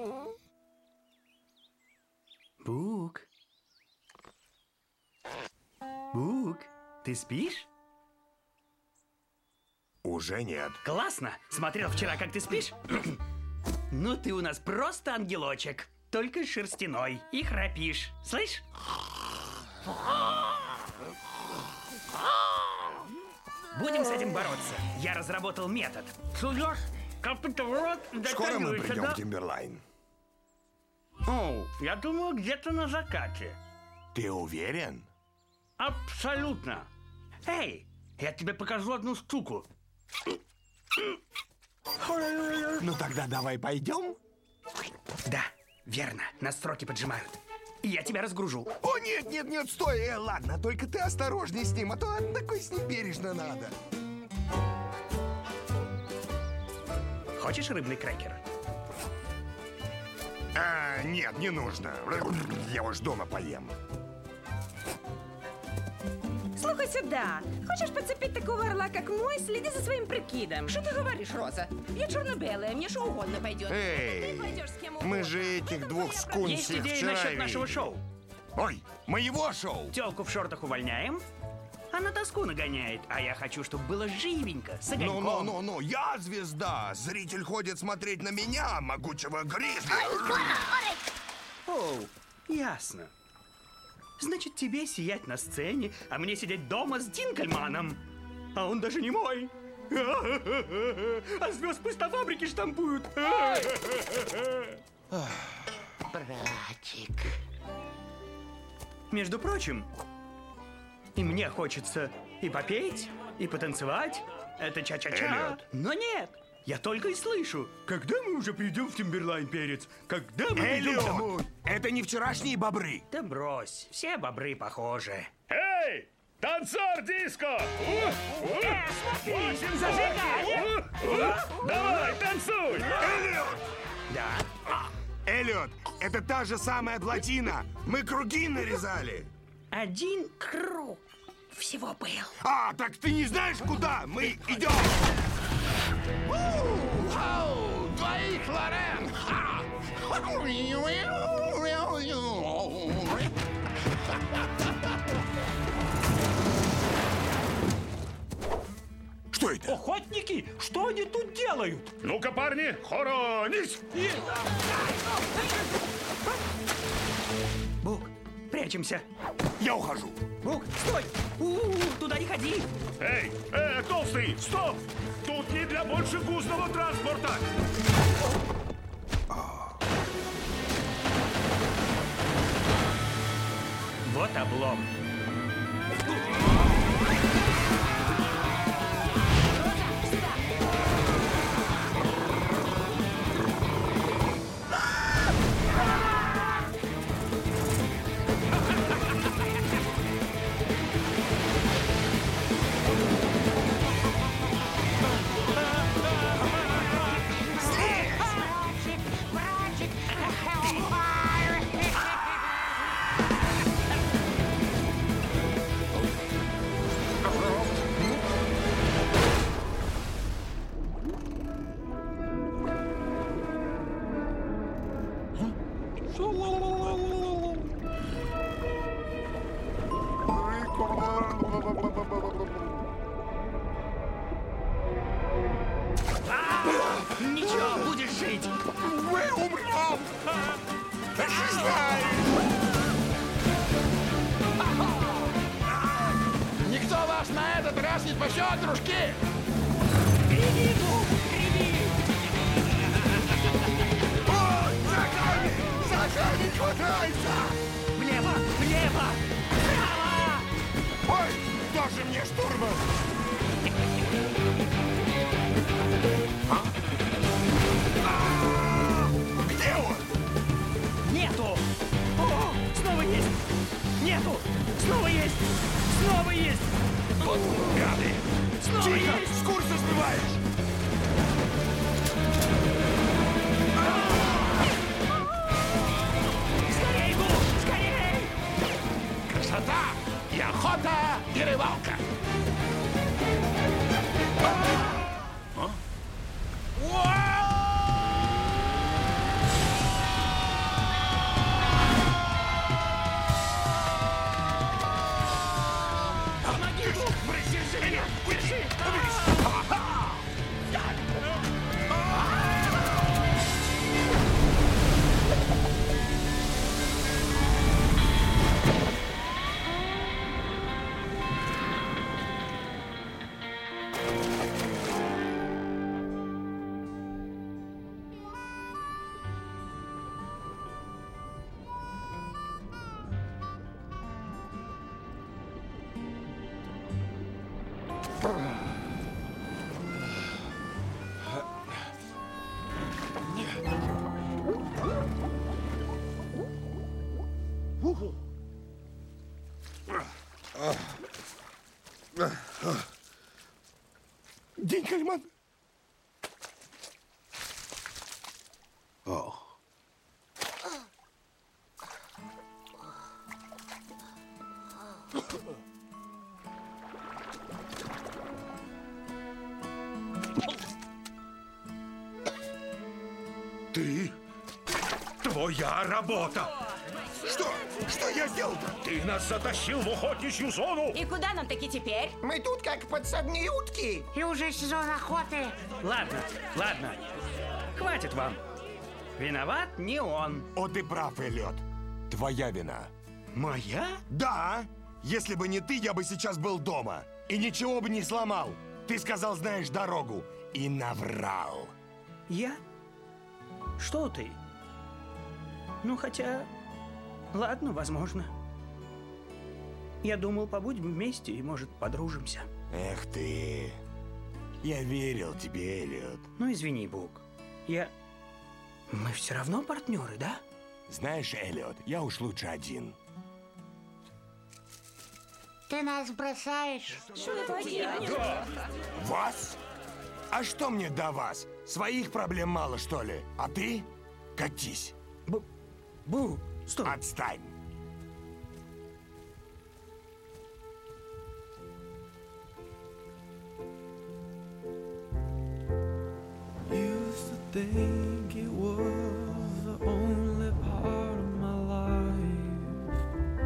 Бук. Бук, ты спишь? Уже нет. Классно! Смотрел вчера, как ты спишь? Ну, ты у нас просто ангелочек. Только шерстяной. И храпишь. Слышь? Будем с этим бороться. Я разработал метод. Суешь, копыта в рот, Скоро мы дотягиваешься придем до... в Тимберлайн. О, я думаю, где-то на закате. Ты уверен? Абсолютно. Эй, я тебе покажу одну штуку. Ну тогда давай пойдем. Да, верно. Нас сроки поджимают. И я тебя разгружу. О, нет, нет, нет, стой. Ладно, только ты осторожней с ним, а то такой с ним бережно надо. Хочешь рыбный крекер? Нет, не нужно. Я уж дома поем. Слухай сюда. Хочешь подцепить такого орла, как мой? Следи за своим прикидом. Что ты говоришь, Роза? Я черно-белая, мне что угодно пойдет. Эй, Ты пойдешь с кем мы угодно. же этих двух скунсов Есть идеи вчера насчет нашего видели. шоу. Ой, моего шоу. Телку в шортах увольняем. Она тоску нагоняет, а я хочу, чтобы было живенько, с огоньком. Ну, я звезда. Зритель ходит смотреть на меня, могучего гризли. О, ясно. Значит, тебе сиять на сцене, а мне сидеть дома с Динкельманом. А он даже не мой. А звезд пусть на фабрике штампуют. Братик. Между прочим, и мне хочется и попеть, и потанцевать. Это ча-ча-ча. Эллиот. Но нет, я только и слышу. Когда мы уже придем в Тимберлайн, перец? Когда мы идем Эллиот, домой? это не вчерашние бобры. Да брось, все бобры похожи. Эй, танцор диско! Смотри, зажигай! Давай, танцуй! Эллиот! Да? Эллиот, это та же самая плотина. Мы круги нарезали. Один круг всего был. Так ты не знаешь, куда? Мы идем. Двоих, Лорен! Что это? Охотники? Что они тут делают? Ну-ка, парни, хоронись! Бук, прячемся. Я ухожу. Бук, стой! Туда не ходи! Эй, толстый, стоп! Тут не для больше гусного транспорта! Вот облом. Ничего, будешь жить! Мы умрем! Никто вас на этот раз не спасет, дружки! Греби, Бук, греби! За камень хватайся! Влево, влево! Право! Ой, тоже мне штурман! снова есть! Вот гады! Снова Тихо! есть! С курса сбиваешь! Скорей, Бу! Скорей! Красота и охота и рыбалка! Помоги, Бу! Держи меня! Держи! День Кальман. О. Ты? Твоя работа! Что? Что я сделал-то? Ты нас затащил в охотничью зону! И куда нам таки теперь? Мы тут как подсадные утки. И уже сезон охоты. Ладно, ладно. Хватит вам. Виноват не он. О, ты прав, Эллиот. Твоя вина. Моя? Да. Если бы не ты, я бы сейчас был дома. И ничего бы не сломал. Ты сказал, знаешь дорогу. И наврал. Я? Что ты? Ну, хотя... Ладно, возможно. Я думал, побудем вместе и, может, подружимся. Эх ты. Я верил тебе, Эллиот. Ну, извини, Бук. Мы все равно партнеры, да? Знаешь, Эллиот, я уж лучше один. Ты нас бросаешь? Да. Вас? А что мне до вас? Своих проблем мало, что ли? А ты? Катись. Бу, стой. Отстань. Used to think it was the only part of my life.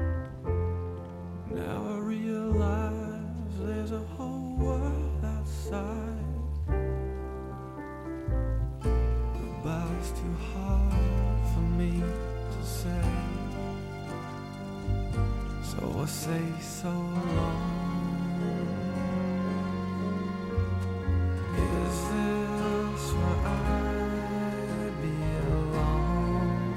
Now I realize there's a whole world outside. But it's too hard for me to say. So I say so long. Is this where I belong?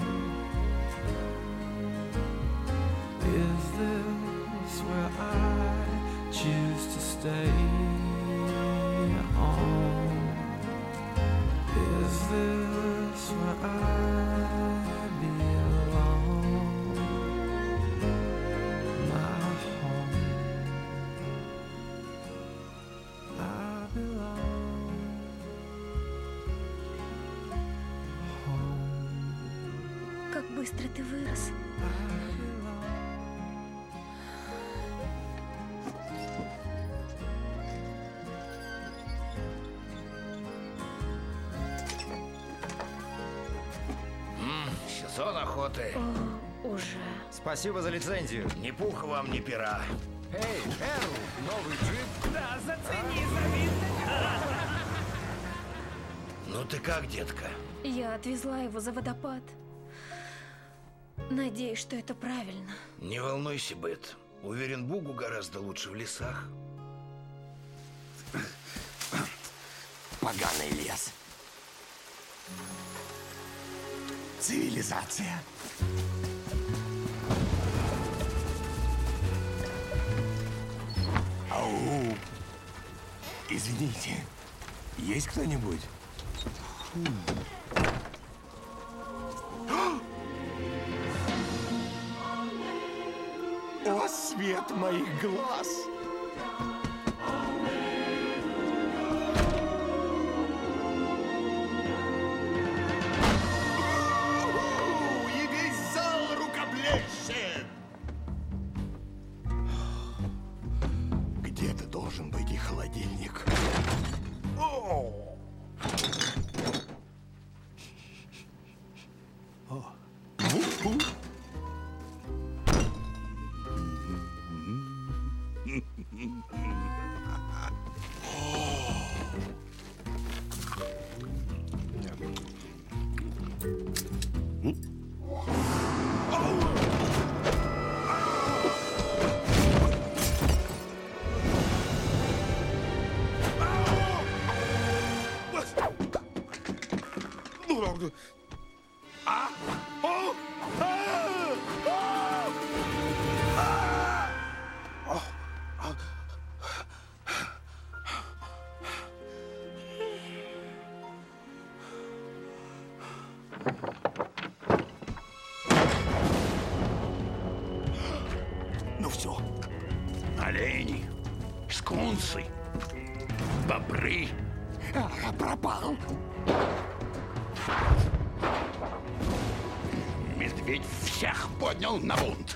Is this where I choose to stay on? Is this where I belong? My home. I belong. Как быстро ты вырос. Сезон охоты. Уже. Спасибо за лицензию. Ни пуха вам, ни пера. Эй, Эрл, новый джип. Да, зацени, завидно. Ну ты как, детка? Я отвезла его за водопад. Надеюсь, что это правильно. Не волнуйся, Бет. Уверен, Бугу гораздо лучше в лесах. Поганый лес. Цивилизация. Ау. Извините, есть кто-нибудь? О, свет моих глаз! И весь зал рукоплещет! Где-то должен быть и холодильник. О! Ну все. Олени, скунсы, бобры. Пропал. Медведь всех поднял на бунт.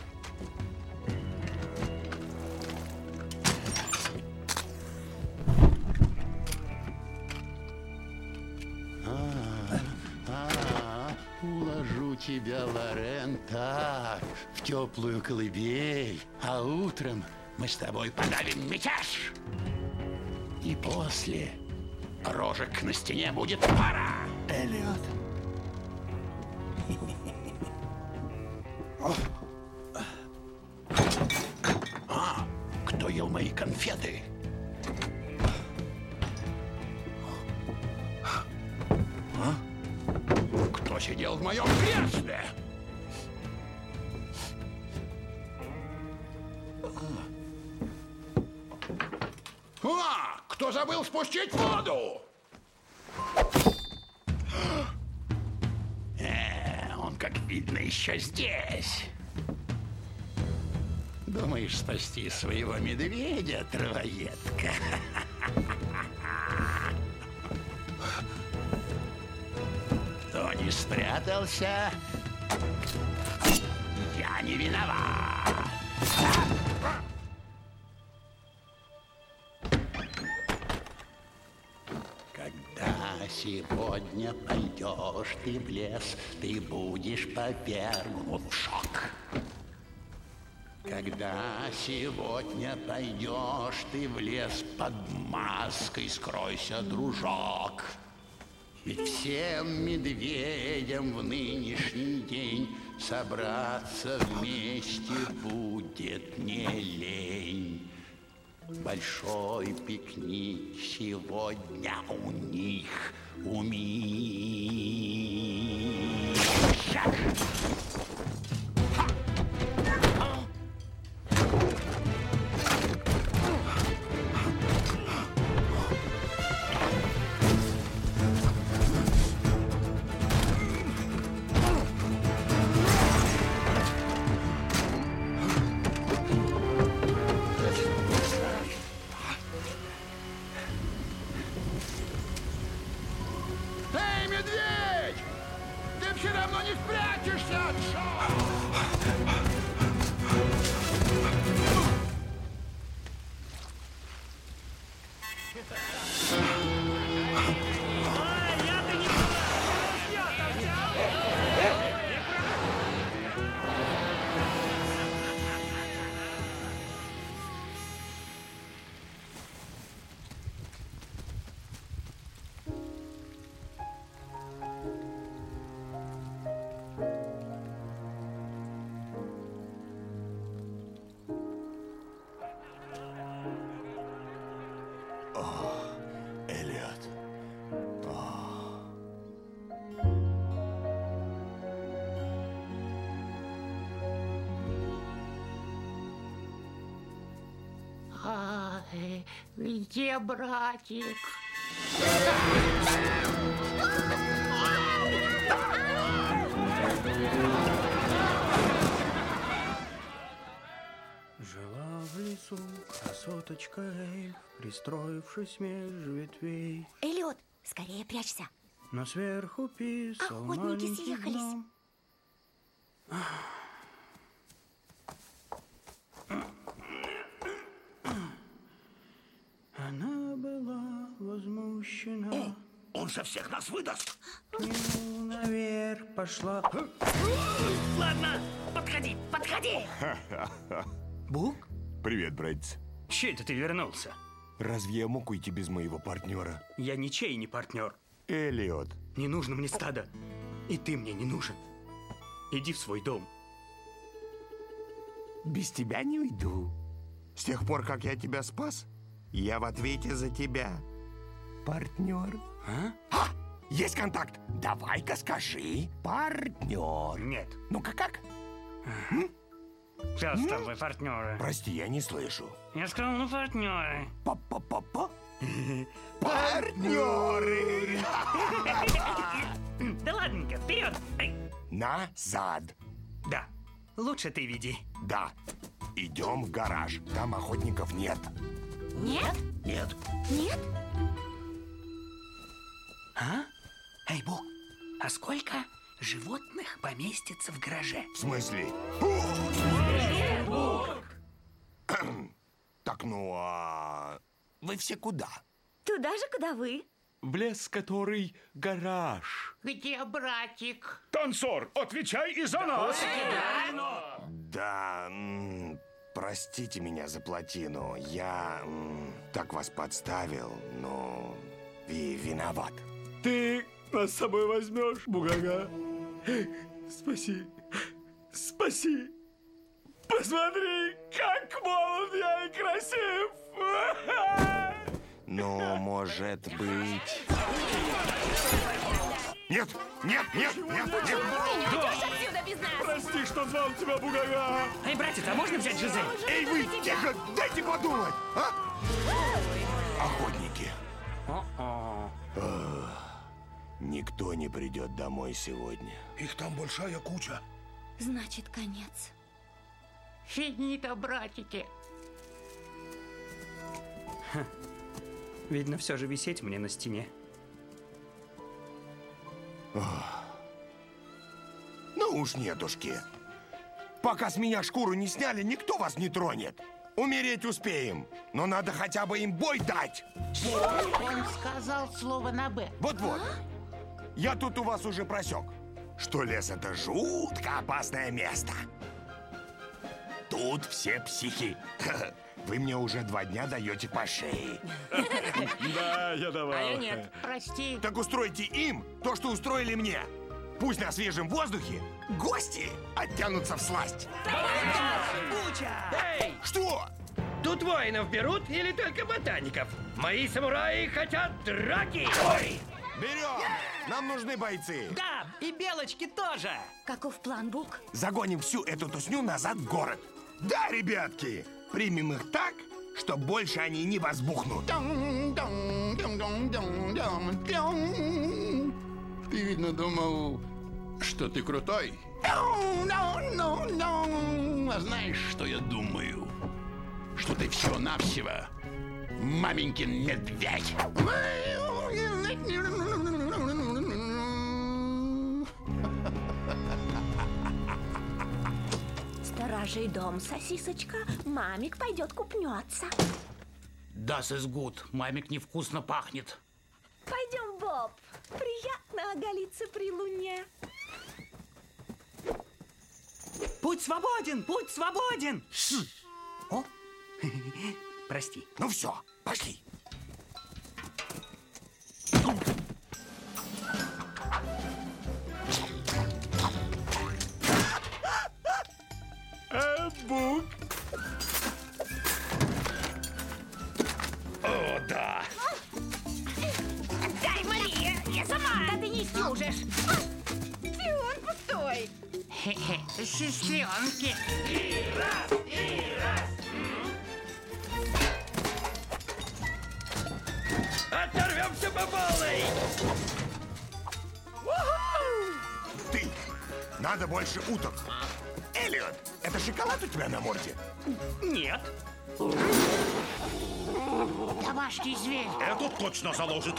Уложу тебя, Лорен, так, в теплую колыбель, а утром мы с тобой подавим мятеж. И после рожек на стене будет пара. Эллиот. А, кто ел мои конфеты? Кто сидел в моем кресле? А, кто забыл спустить воду? Он, как видно, еще здесь. Думаешь спасти своего медведя, травоедка? Кто не спрятался, я не виноват. Когда сегодня пойдешь ты в лес, ты будешь повергнут в шок. Когда сегодня пойдешь ты в лес под маской, скройся, дружок. Ведь всем медведям в нынешний день собраться вместе будет не лень. Большой пикник сегодня у них, у Мишек. Эй, медведь! Ты все равно не спрячешься от шоу! Эллиот. Где братик? красоточка эльф, пристроившись меж ветвей. Эллиот, скорее прячься. Но сверху писал Охотники маленький съехались. гном. Она была возмущена. Он же всех нас выдаст. К нему наверх пошла. Ладно, подходи, подходи. Бук? Привет, братец. Че это ты вернулся? Разве я мог уйти без моего партнера? Я ничей не партнер. Эллиот. Не нужно мне стадо. И ты мне не нужен. Иди в свой дом. Без тебя не уйду. С тех пор, как я тебя спас, я в ответе за тебя. Партнер. А? Есть контакт. Давай-ка скажи. Партнер. Нет. Ну-ка как? Что с тобой, партнеры? Прости, я не слышу. Я сказал, ну, партнеры. Па-па-па-па. Партнеры! Да ладненько, вперед! Назад. Да, лучше ты веди. Да. Идем в гараж. Там охотников нет. Нет? Нет. Нет? А? Эй, Бук, а сколько животных поместится в гараже? В смысле? Так, ну а вы все куда? Туда же, куда вы. В лес, который гараж. Где братик? Танцор, отвечай и за нас. Да, простите меня за плотину. Я так вас подставил, но виноват. Ты нас с собой возьмешь, Бугага? Спаси. Спаси. Посмотри, как молод я и красив. Но, может быть... Нет, нет, нет, нет, нет. Ты не уйдешь отсюда без нас. Прости, что звал тебя, Бугага. Эй, братец, а можно взять Жизель? Эй, вы, тихо, дайте подумать, а? Охотники. Никто не придет домой сегодня. Их там большая куча. Значит, конец. Финита, братики. Видно, все же висеть мне на стене. Ну уж нетушки. Пока с меня шкуру не сняли, никто вас не тронет. Умереть успеем, но надо хотя бы им бой дать. Он сказал слово на «Б». Вот-вот. Я тут у вас уже просек, что лес — это жутко опасное место. Тут все психи. Вы мне уже 2 дня даете по шее. Да, я давал. А я нет, прости. Так устройте им то, что устроили мне. Пусть на свежем воздухе гости оттянутся всласть. Куча! Эй! Что? Тут воинов берут или только ботаников? Мои самураи хотят драки! Ой! Берем! Нам нужны бойцы. Да, и белочки тоже. Каков план, Бук? Загоним всю эту тусню назад в город. Да, ребятки, примем их так, что больше они не возбухнут. Ты, видно, думал, что ты крутой. А знаешь, что я думаю? Что ты всего-навсего маменькин медведь. Сторожий дом, сосисочка. Мамик пойдет купнется. Das ist gut. Мамик невкусно пахнет. Пойдем, Боб. Приятно оголиться при луне. Путь свободен, путь свободен. О, прости. Ну все, пошли. Бук. О, да! Дай, Мария, я сама. Да ты не сюжешь. Фион пустой. Хе-хе, сестренки. Оторвемся по полной! Ты, надо больше уток. Эллиот, это шоколад у тебя на морде? Нет, Домашний зверь. Этот точно заложит.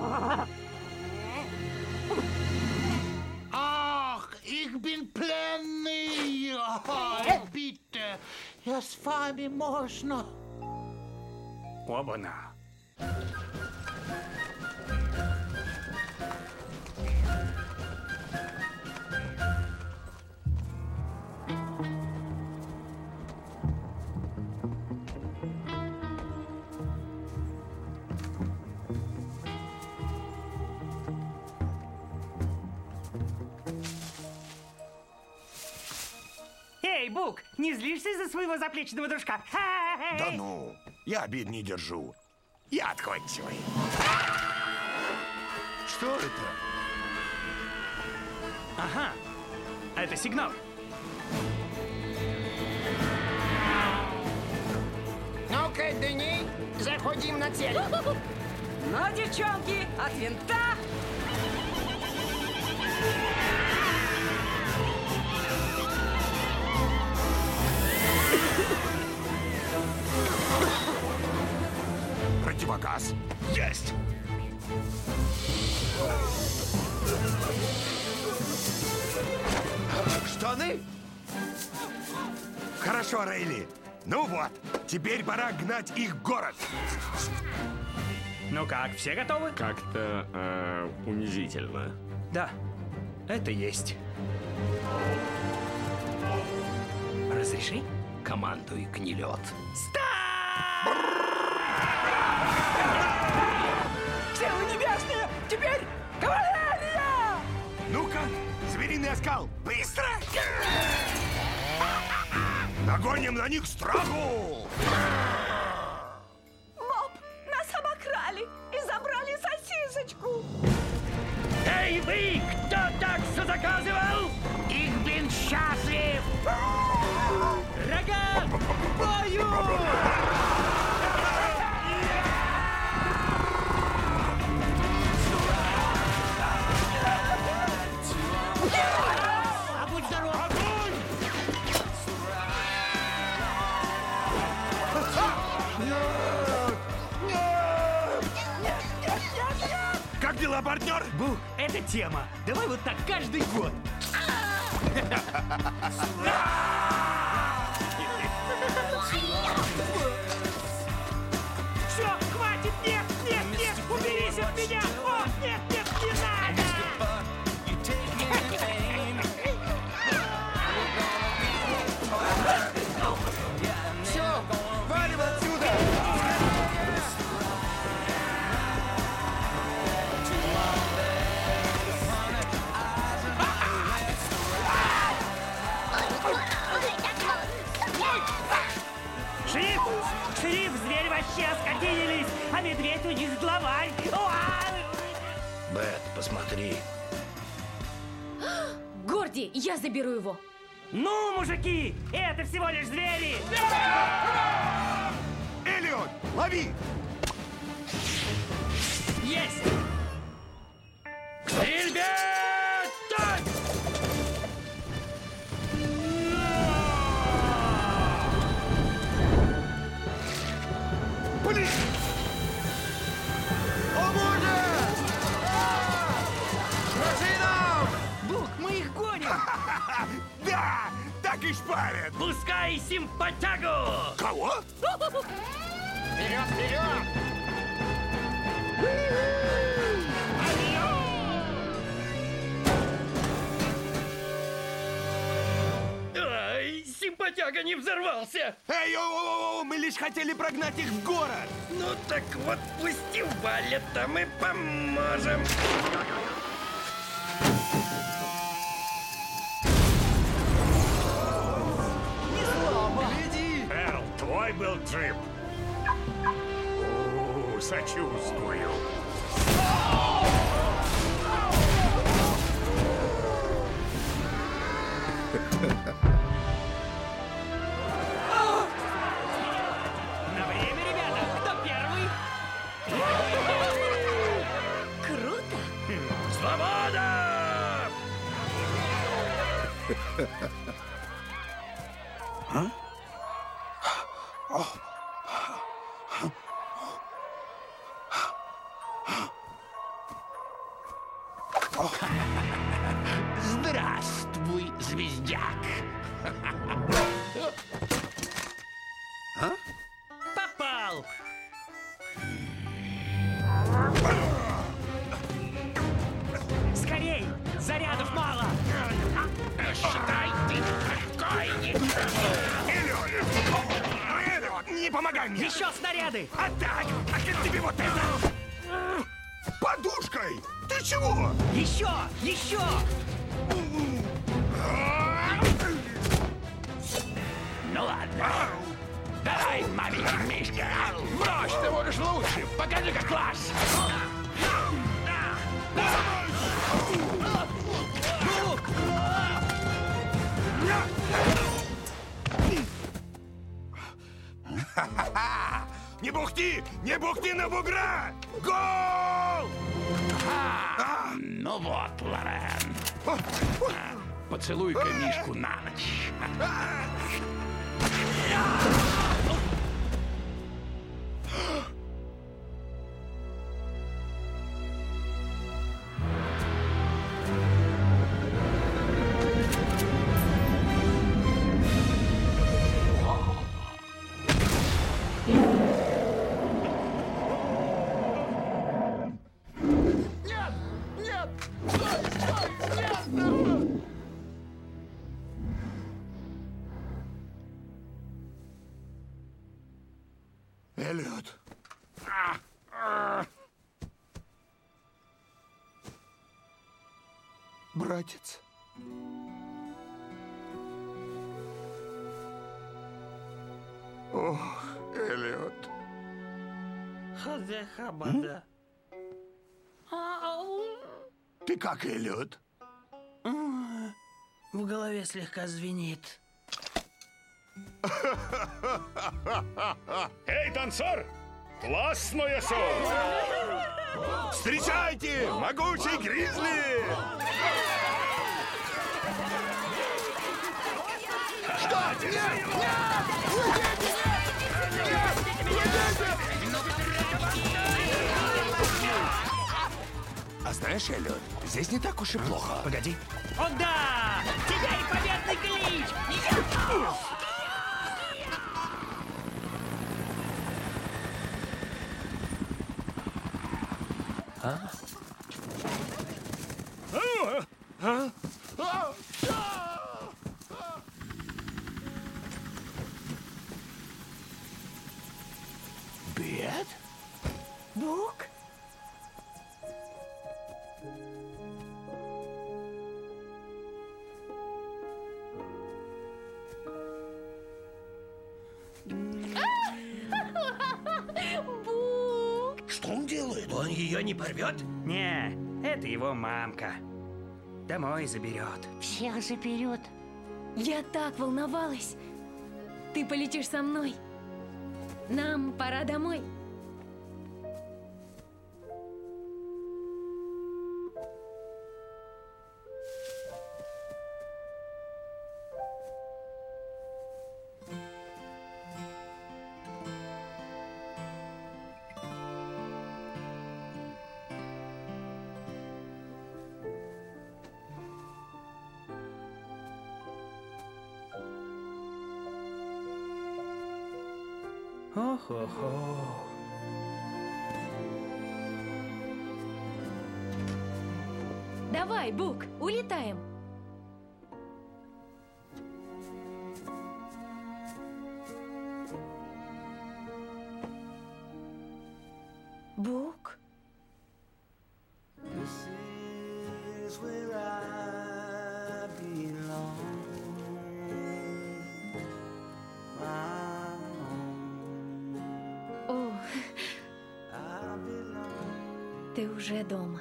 Ах, ich bin пленный. Bitte, с вами можно. Оба-на. Эй, Бук, не злишься из-за своего заплечного дружка? Да ну, я обид не держу. Я отходчивый. Что это? Ага, это сигнал. Ну-ка, Дени, заходим на цель. Ну, девчонки, от винта. Противогаз. Есть. Штаны? Хорошо, Рейли. Ну вот, теперь пора гнать их в город. Ну как, все готовы? Как-то унизительно. Да, это есть. Разреши? Командуй, гнилет. Силы небесные! Теперь кавалерия! Ну-ка, звериный оскал, быстро! Нагоним на них страху! Боб, нас обокрали и забрали сосисочку. Эй, вы, кто так все заказывал? Ich bin счастлив. Рога! К бою! А будь здоров! Как дела, партнер? Бук, это тема. Давай вот так каждый год. Все, хватит! Нет, нет, нет! Уберись от меня! О, нет, нет, не надо! Все, валим отсюда! Шериф! Шериф, зверь вообще оскотинились, а медведь у них главарь! Бет, посмотри. Горди, я заберу его. Ну, мужики, это всего лишь звери! Эллиот, лови! Есть! Ребята! Блин! О, боже! Машина! Бук, мы их гоним! Да! Так и шпарят! Пускай симпатягу! Кого? Вперед, вперед! Ай, симпатяга не взорвался! Эй, о, мы лишь хотели прогнать их в город! Ну так вот, пусти валят, а мы поможем! Эрл, твой был джип. Сочувствую. На время, ребята! Кто первый? Круто! Свобода! помогай мне! Еще снаряды! А так, а как тебе вот это? Подушкой! Ты чего? Еще! Еще! Ну ладно. Давай, маленький Мишка. Брось, ты можешь лучше. Покажи, как класс. Ха-ха-ха! Не бухти! Не бухти на бугра! Гол! Ну вот, Лорен. Поцелуй-ка Мишку на ночь. Эллиот. Братец. Ох, Эллиот. Хада-хабада. Ты как, Эллиот? В голове слегка звенит. Эй, танцор! Классное шоу! Встречайте, могучий гризли! Что? Нет! А знаешь, Эллиот, здесь не так уж и плохо. Погоди. О да! Теперь победный клич! Бет? Бук? Бук! Что он делает? Он ее не порвет? Не, это его мамка. Домой заберет. Всех заберет. Я так волновалась. Ты полетишь со мной. Нам пора домой. Ох-охо. Давай, Бук, улетаем. Бук? О, ты уже дома.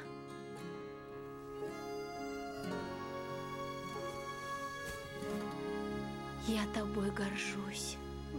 Я тобой горжусь.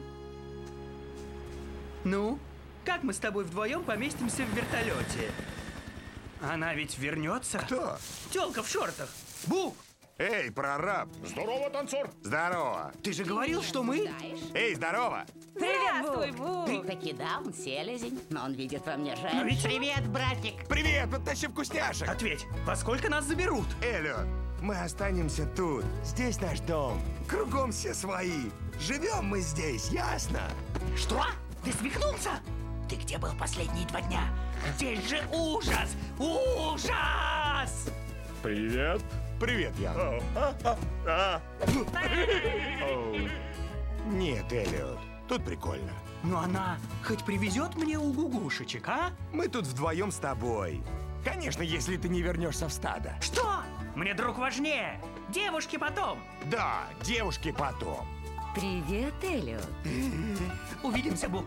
Ну, как мы с тобой вдвоем поместимся в вертолете? Она ведь вернется? Кто? Тёлка в шортах. Бук! Эй, прораб! Здорово, танцор! Здорово! Ты же говорил, что мы... Эй, здорово! Здравствуй, Бук! Ты таки да, он селезень, но он видит во мне Но ведь- женщину. Привет, братик! Привет, подтащи вкусняшек! Ответь, во сколько нас заберут? Эллиот, мы останемся тут. Здесь наш дом. Кругом все свои. Живем мы здесь, ясно? Что? Ты свихнулся? Ты где был последние 2 дня? Здесь же ужас! Ужас! Привет. Привет, Ян. Нет, Эллиот, Тут прикольно. Но она хоть привезет мне угугушечек, а? Мы тут вдвоем с тобой. Конечно, если ты не вернешься в стадо. Что? Мне друг важнее. Девушки потом. Да, девушки потом. Привет, Эллиот. Увидимся, Бук.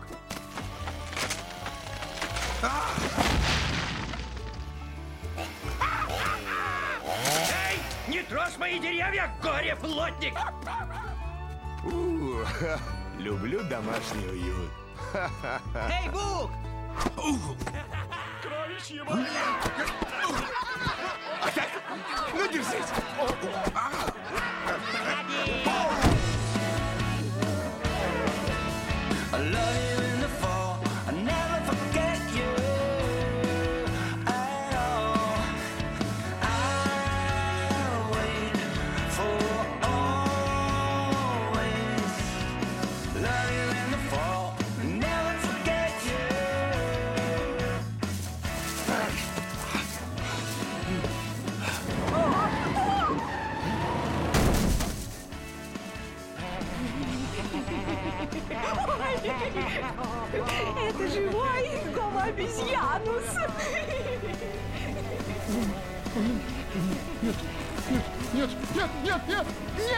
Эй, не трожь мои деревья, горе-плотник! Люблю домашний уют. Эй, Бук! Кровищи мои! Ну, держись! I love you in the fall. I never forget you at all. I'll wait for always. Love you in the fall. Never forget you. Это живой гомо-обезьянус. Нет, нет, нет, нет, нет, нет!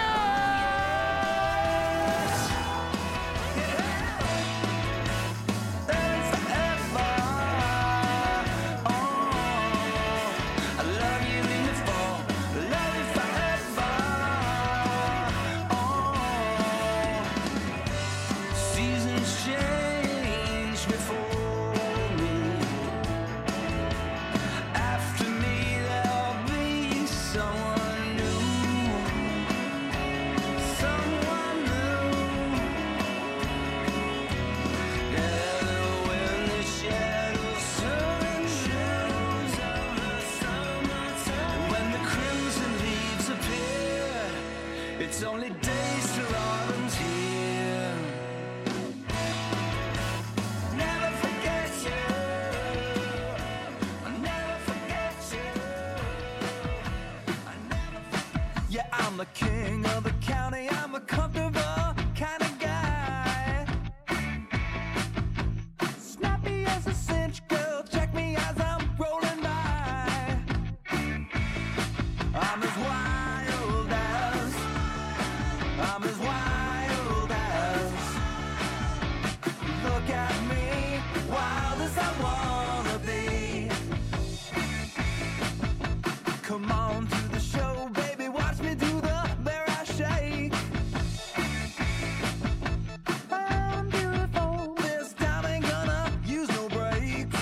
It's only days till autumn's here. Never forget you. I'll never forget you. Yeah, I'm the king of the county. I'm a comfortable kind of guy. Snappy as a cinch, girl. Check me as I'm rolling by. I'm as wild as I'm as wild as. Look at me, wild as I wanna be. Come on to the show, baby, watch me do the bear I shake. I'm beautiful, this time ain't gonna use no brakes.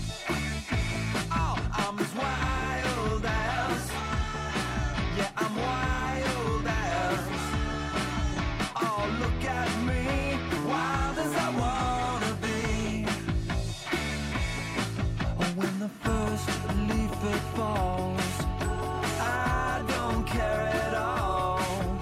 Oh, I'm as wild as. Yeah, I'm wild as. Oh, look at me, wild as I wanna be. When the first leaf it falls, I don't care at all.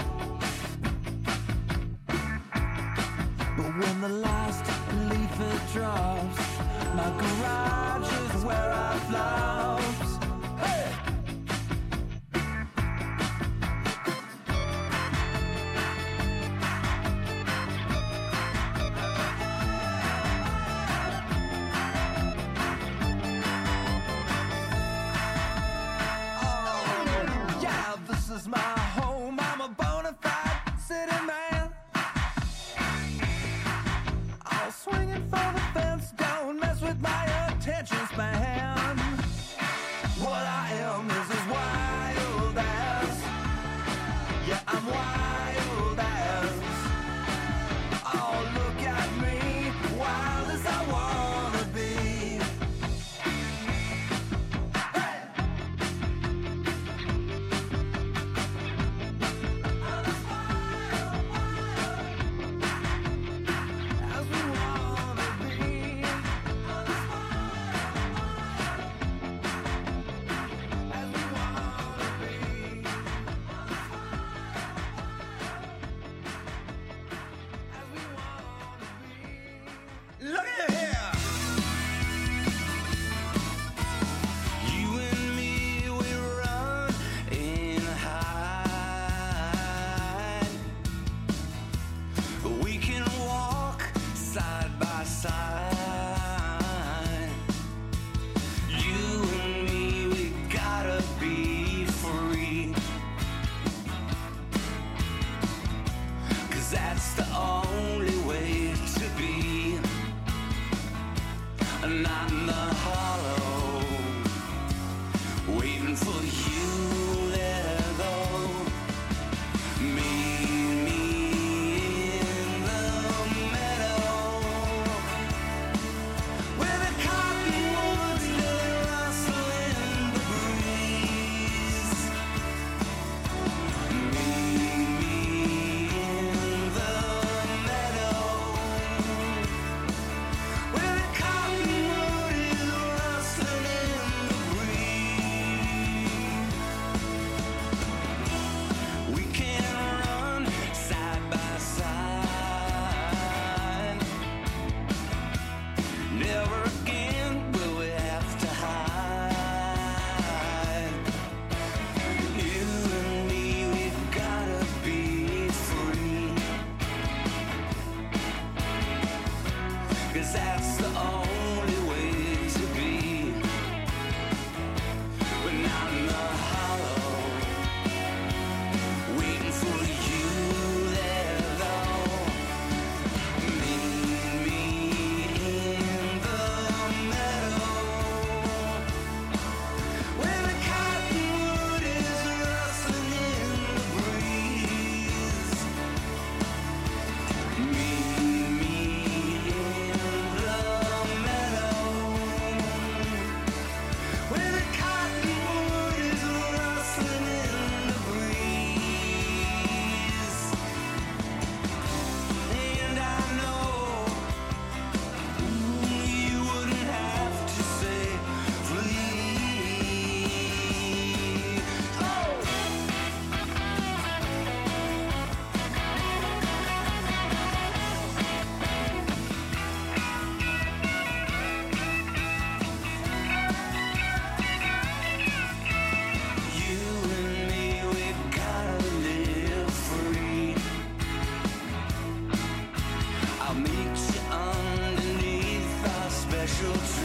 But when the last leaf it drops, my garage is where I flops. Hey! Yeah, this is my home. I'm a bona fide city man. I'll swing it for the fence. Don't mess with my attention span. What I am is as wild as. Yeah, I'm wild as. Oh, look at me, wild as I wanna be. special treat.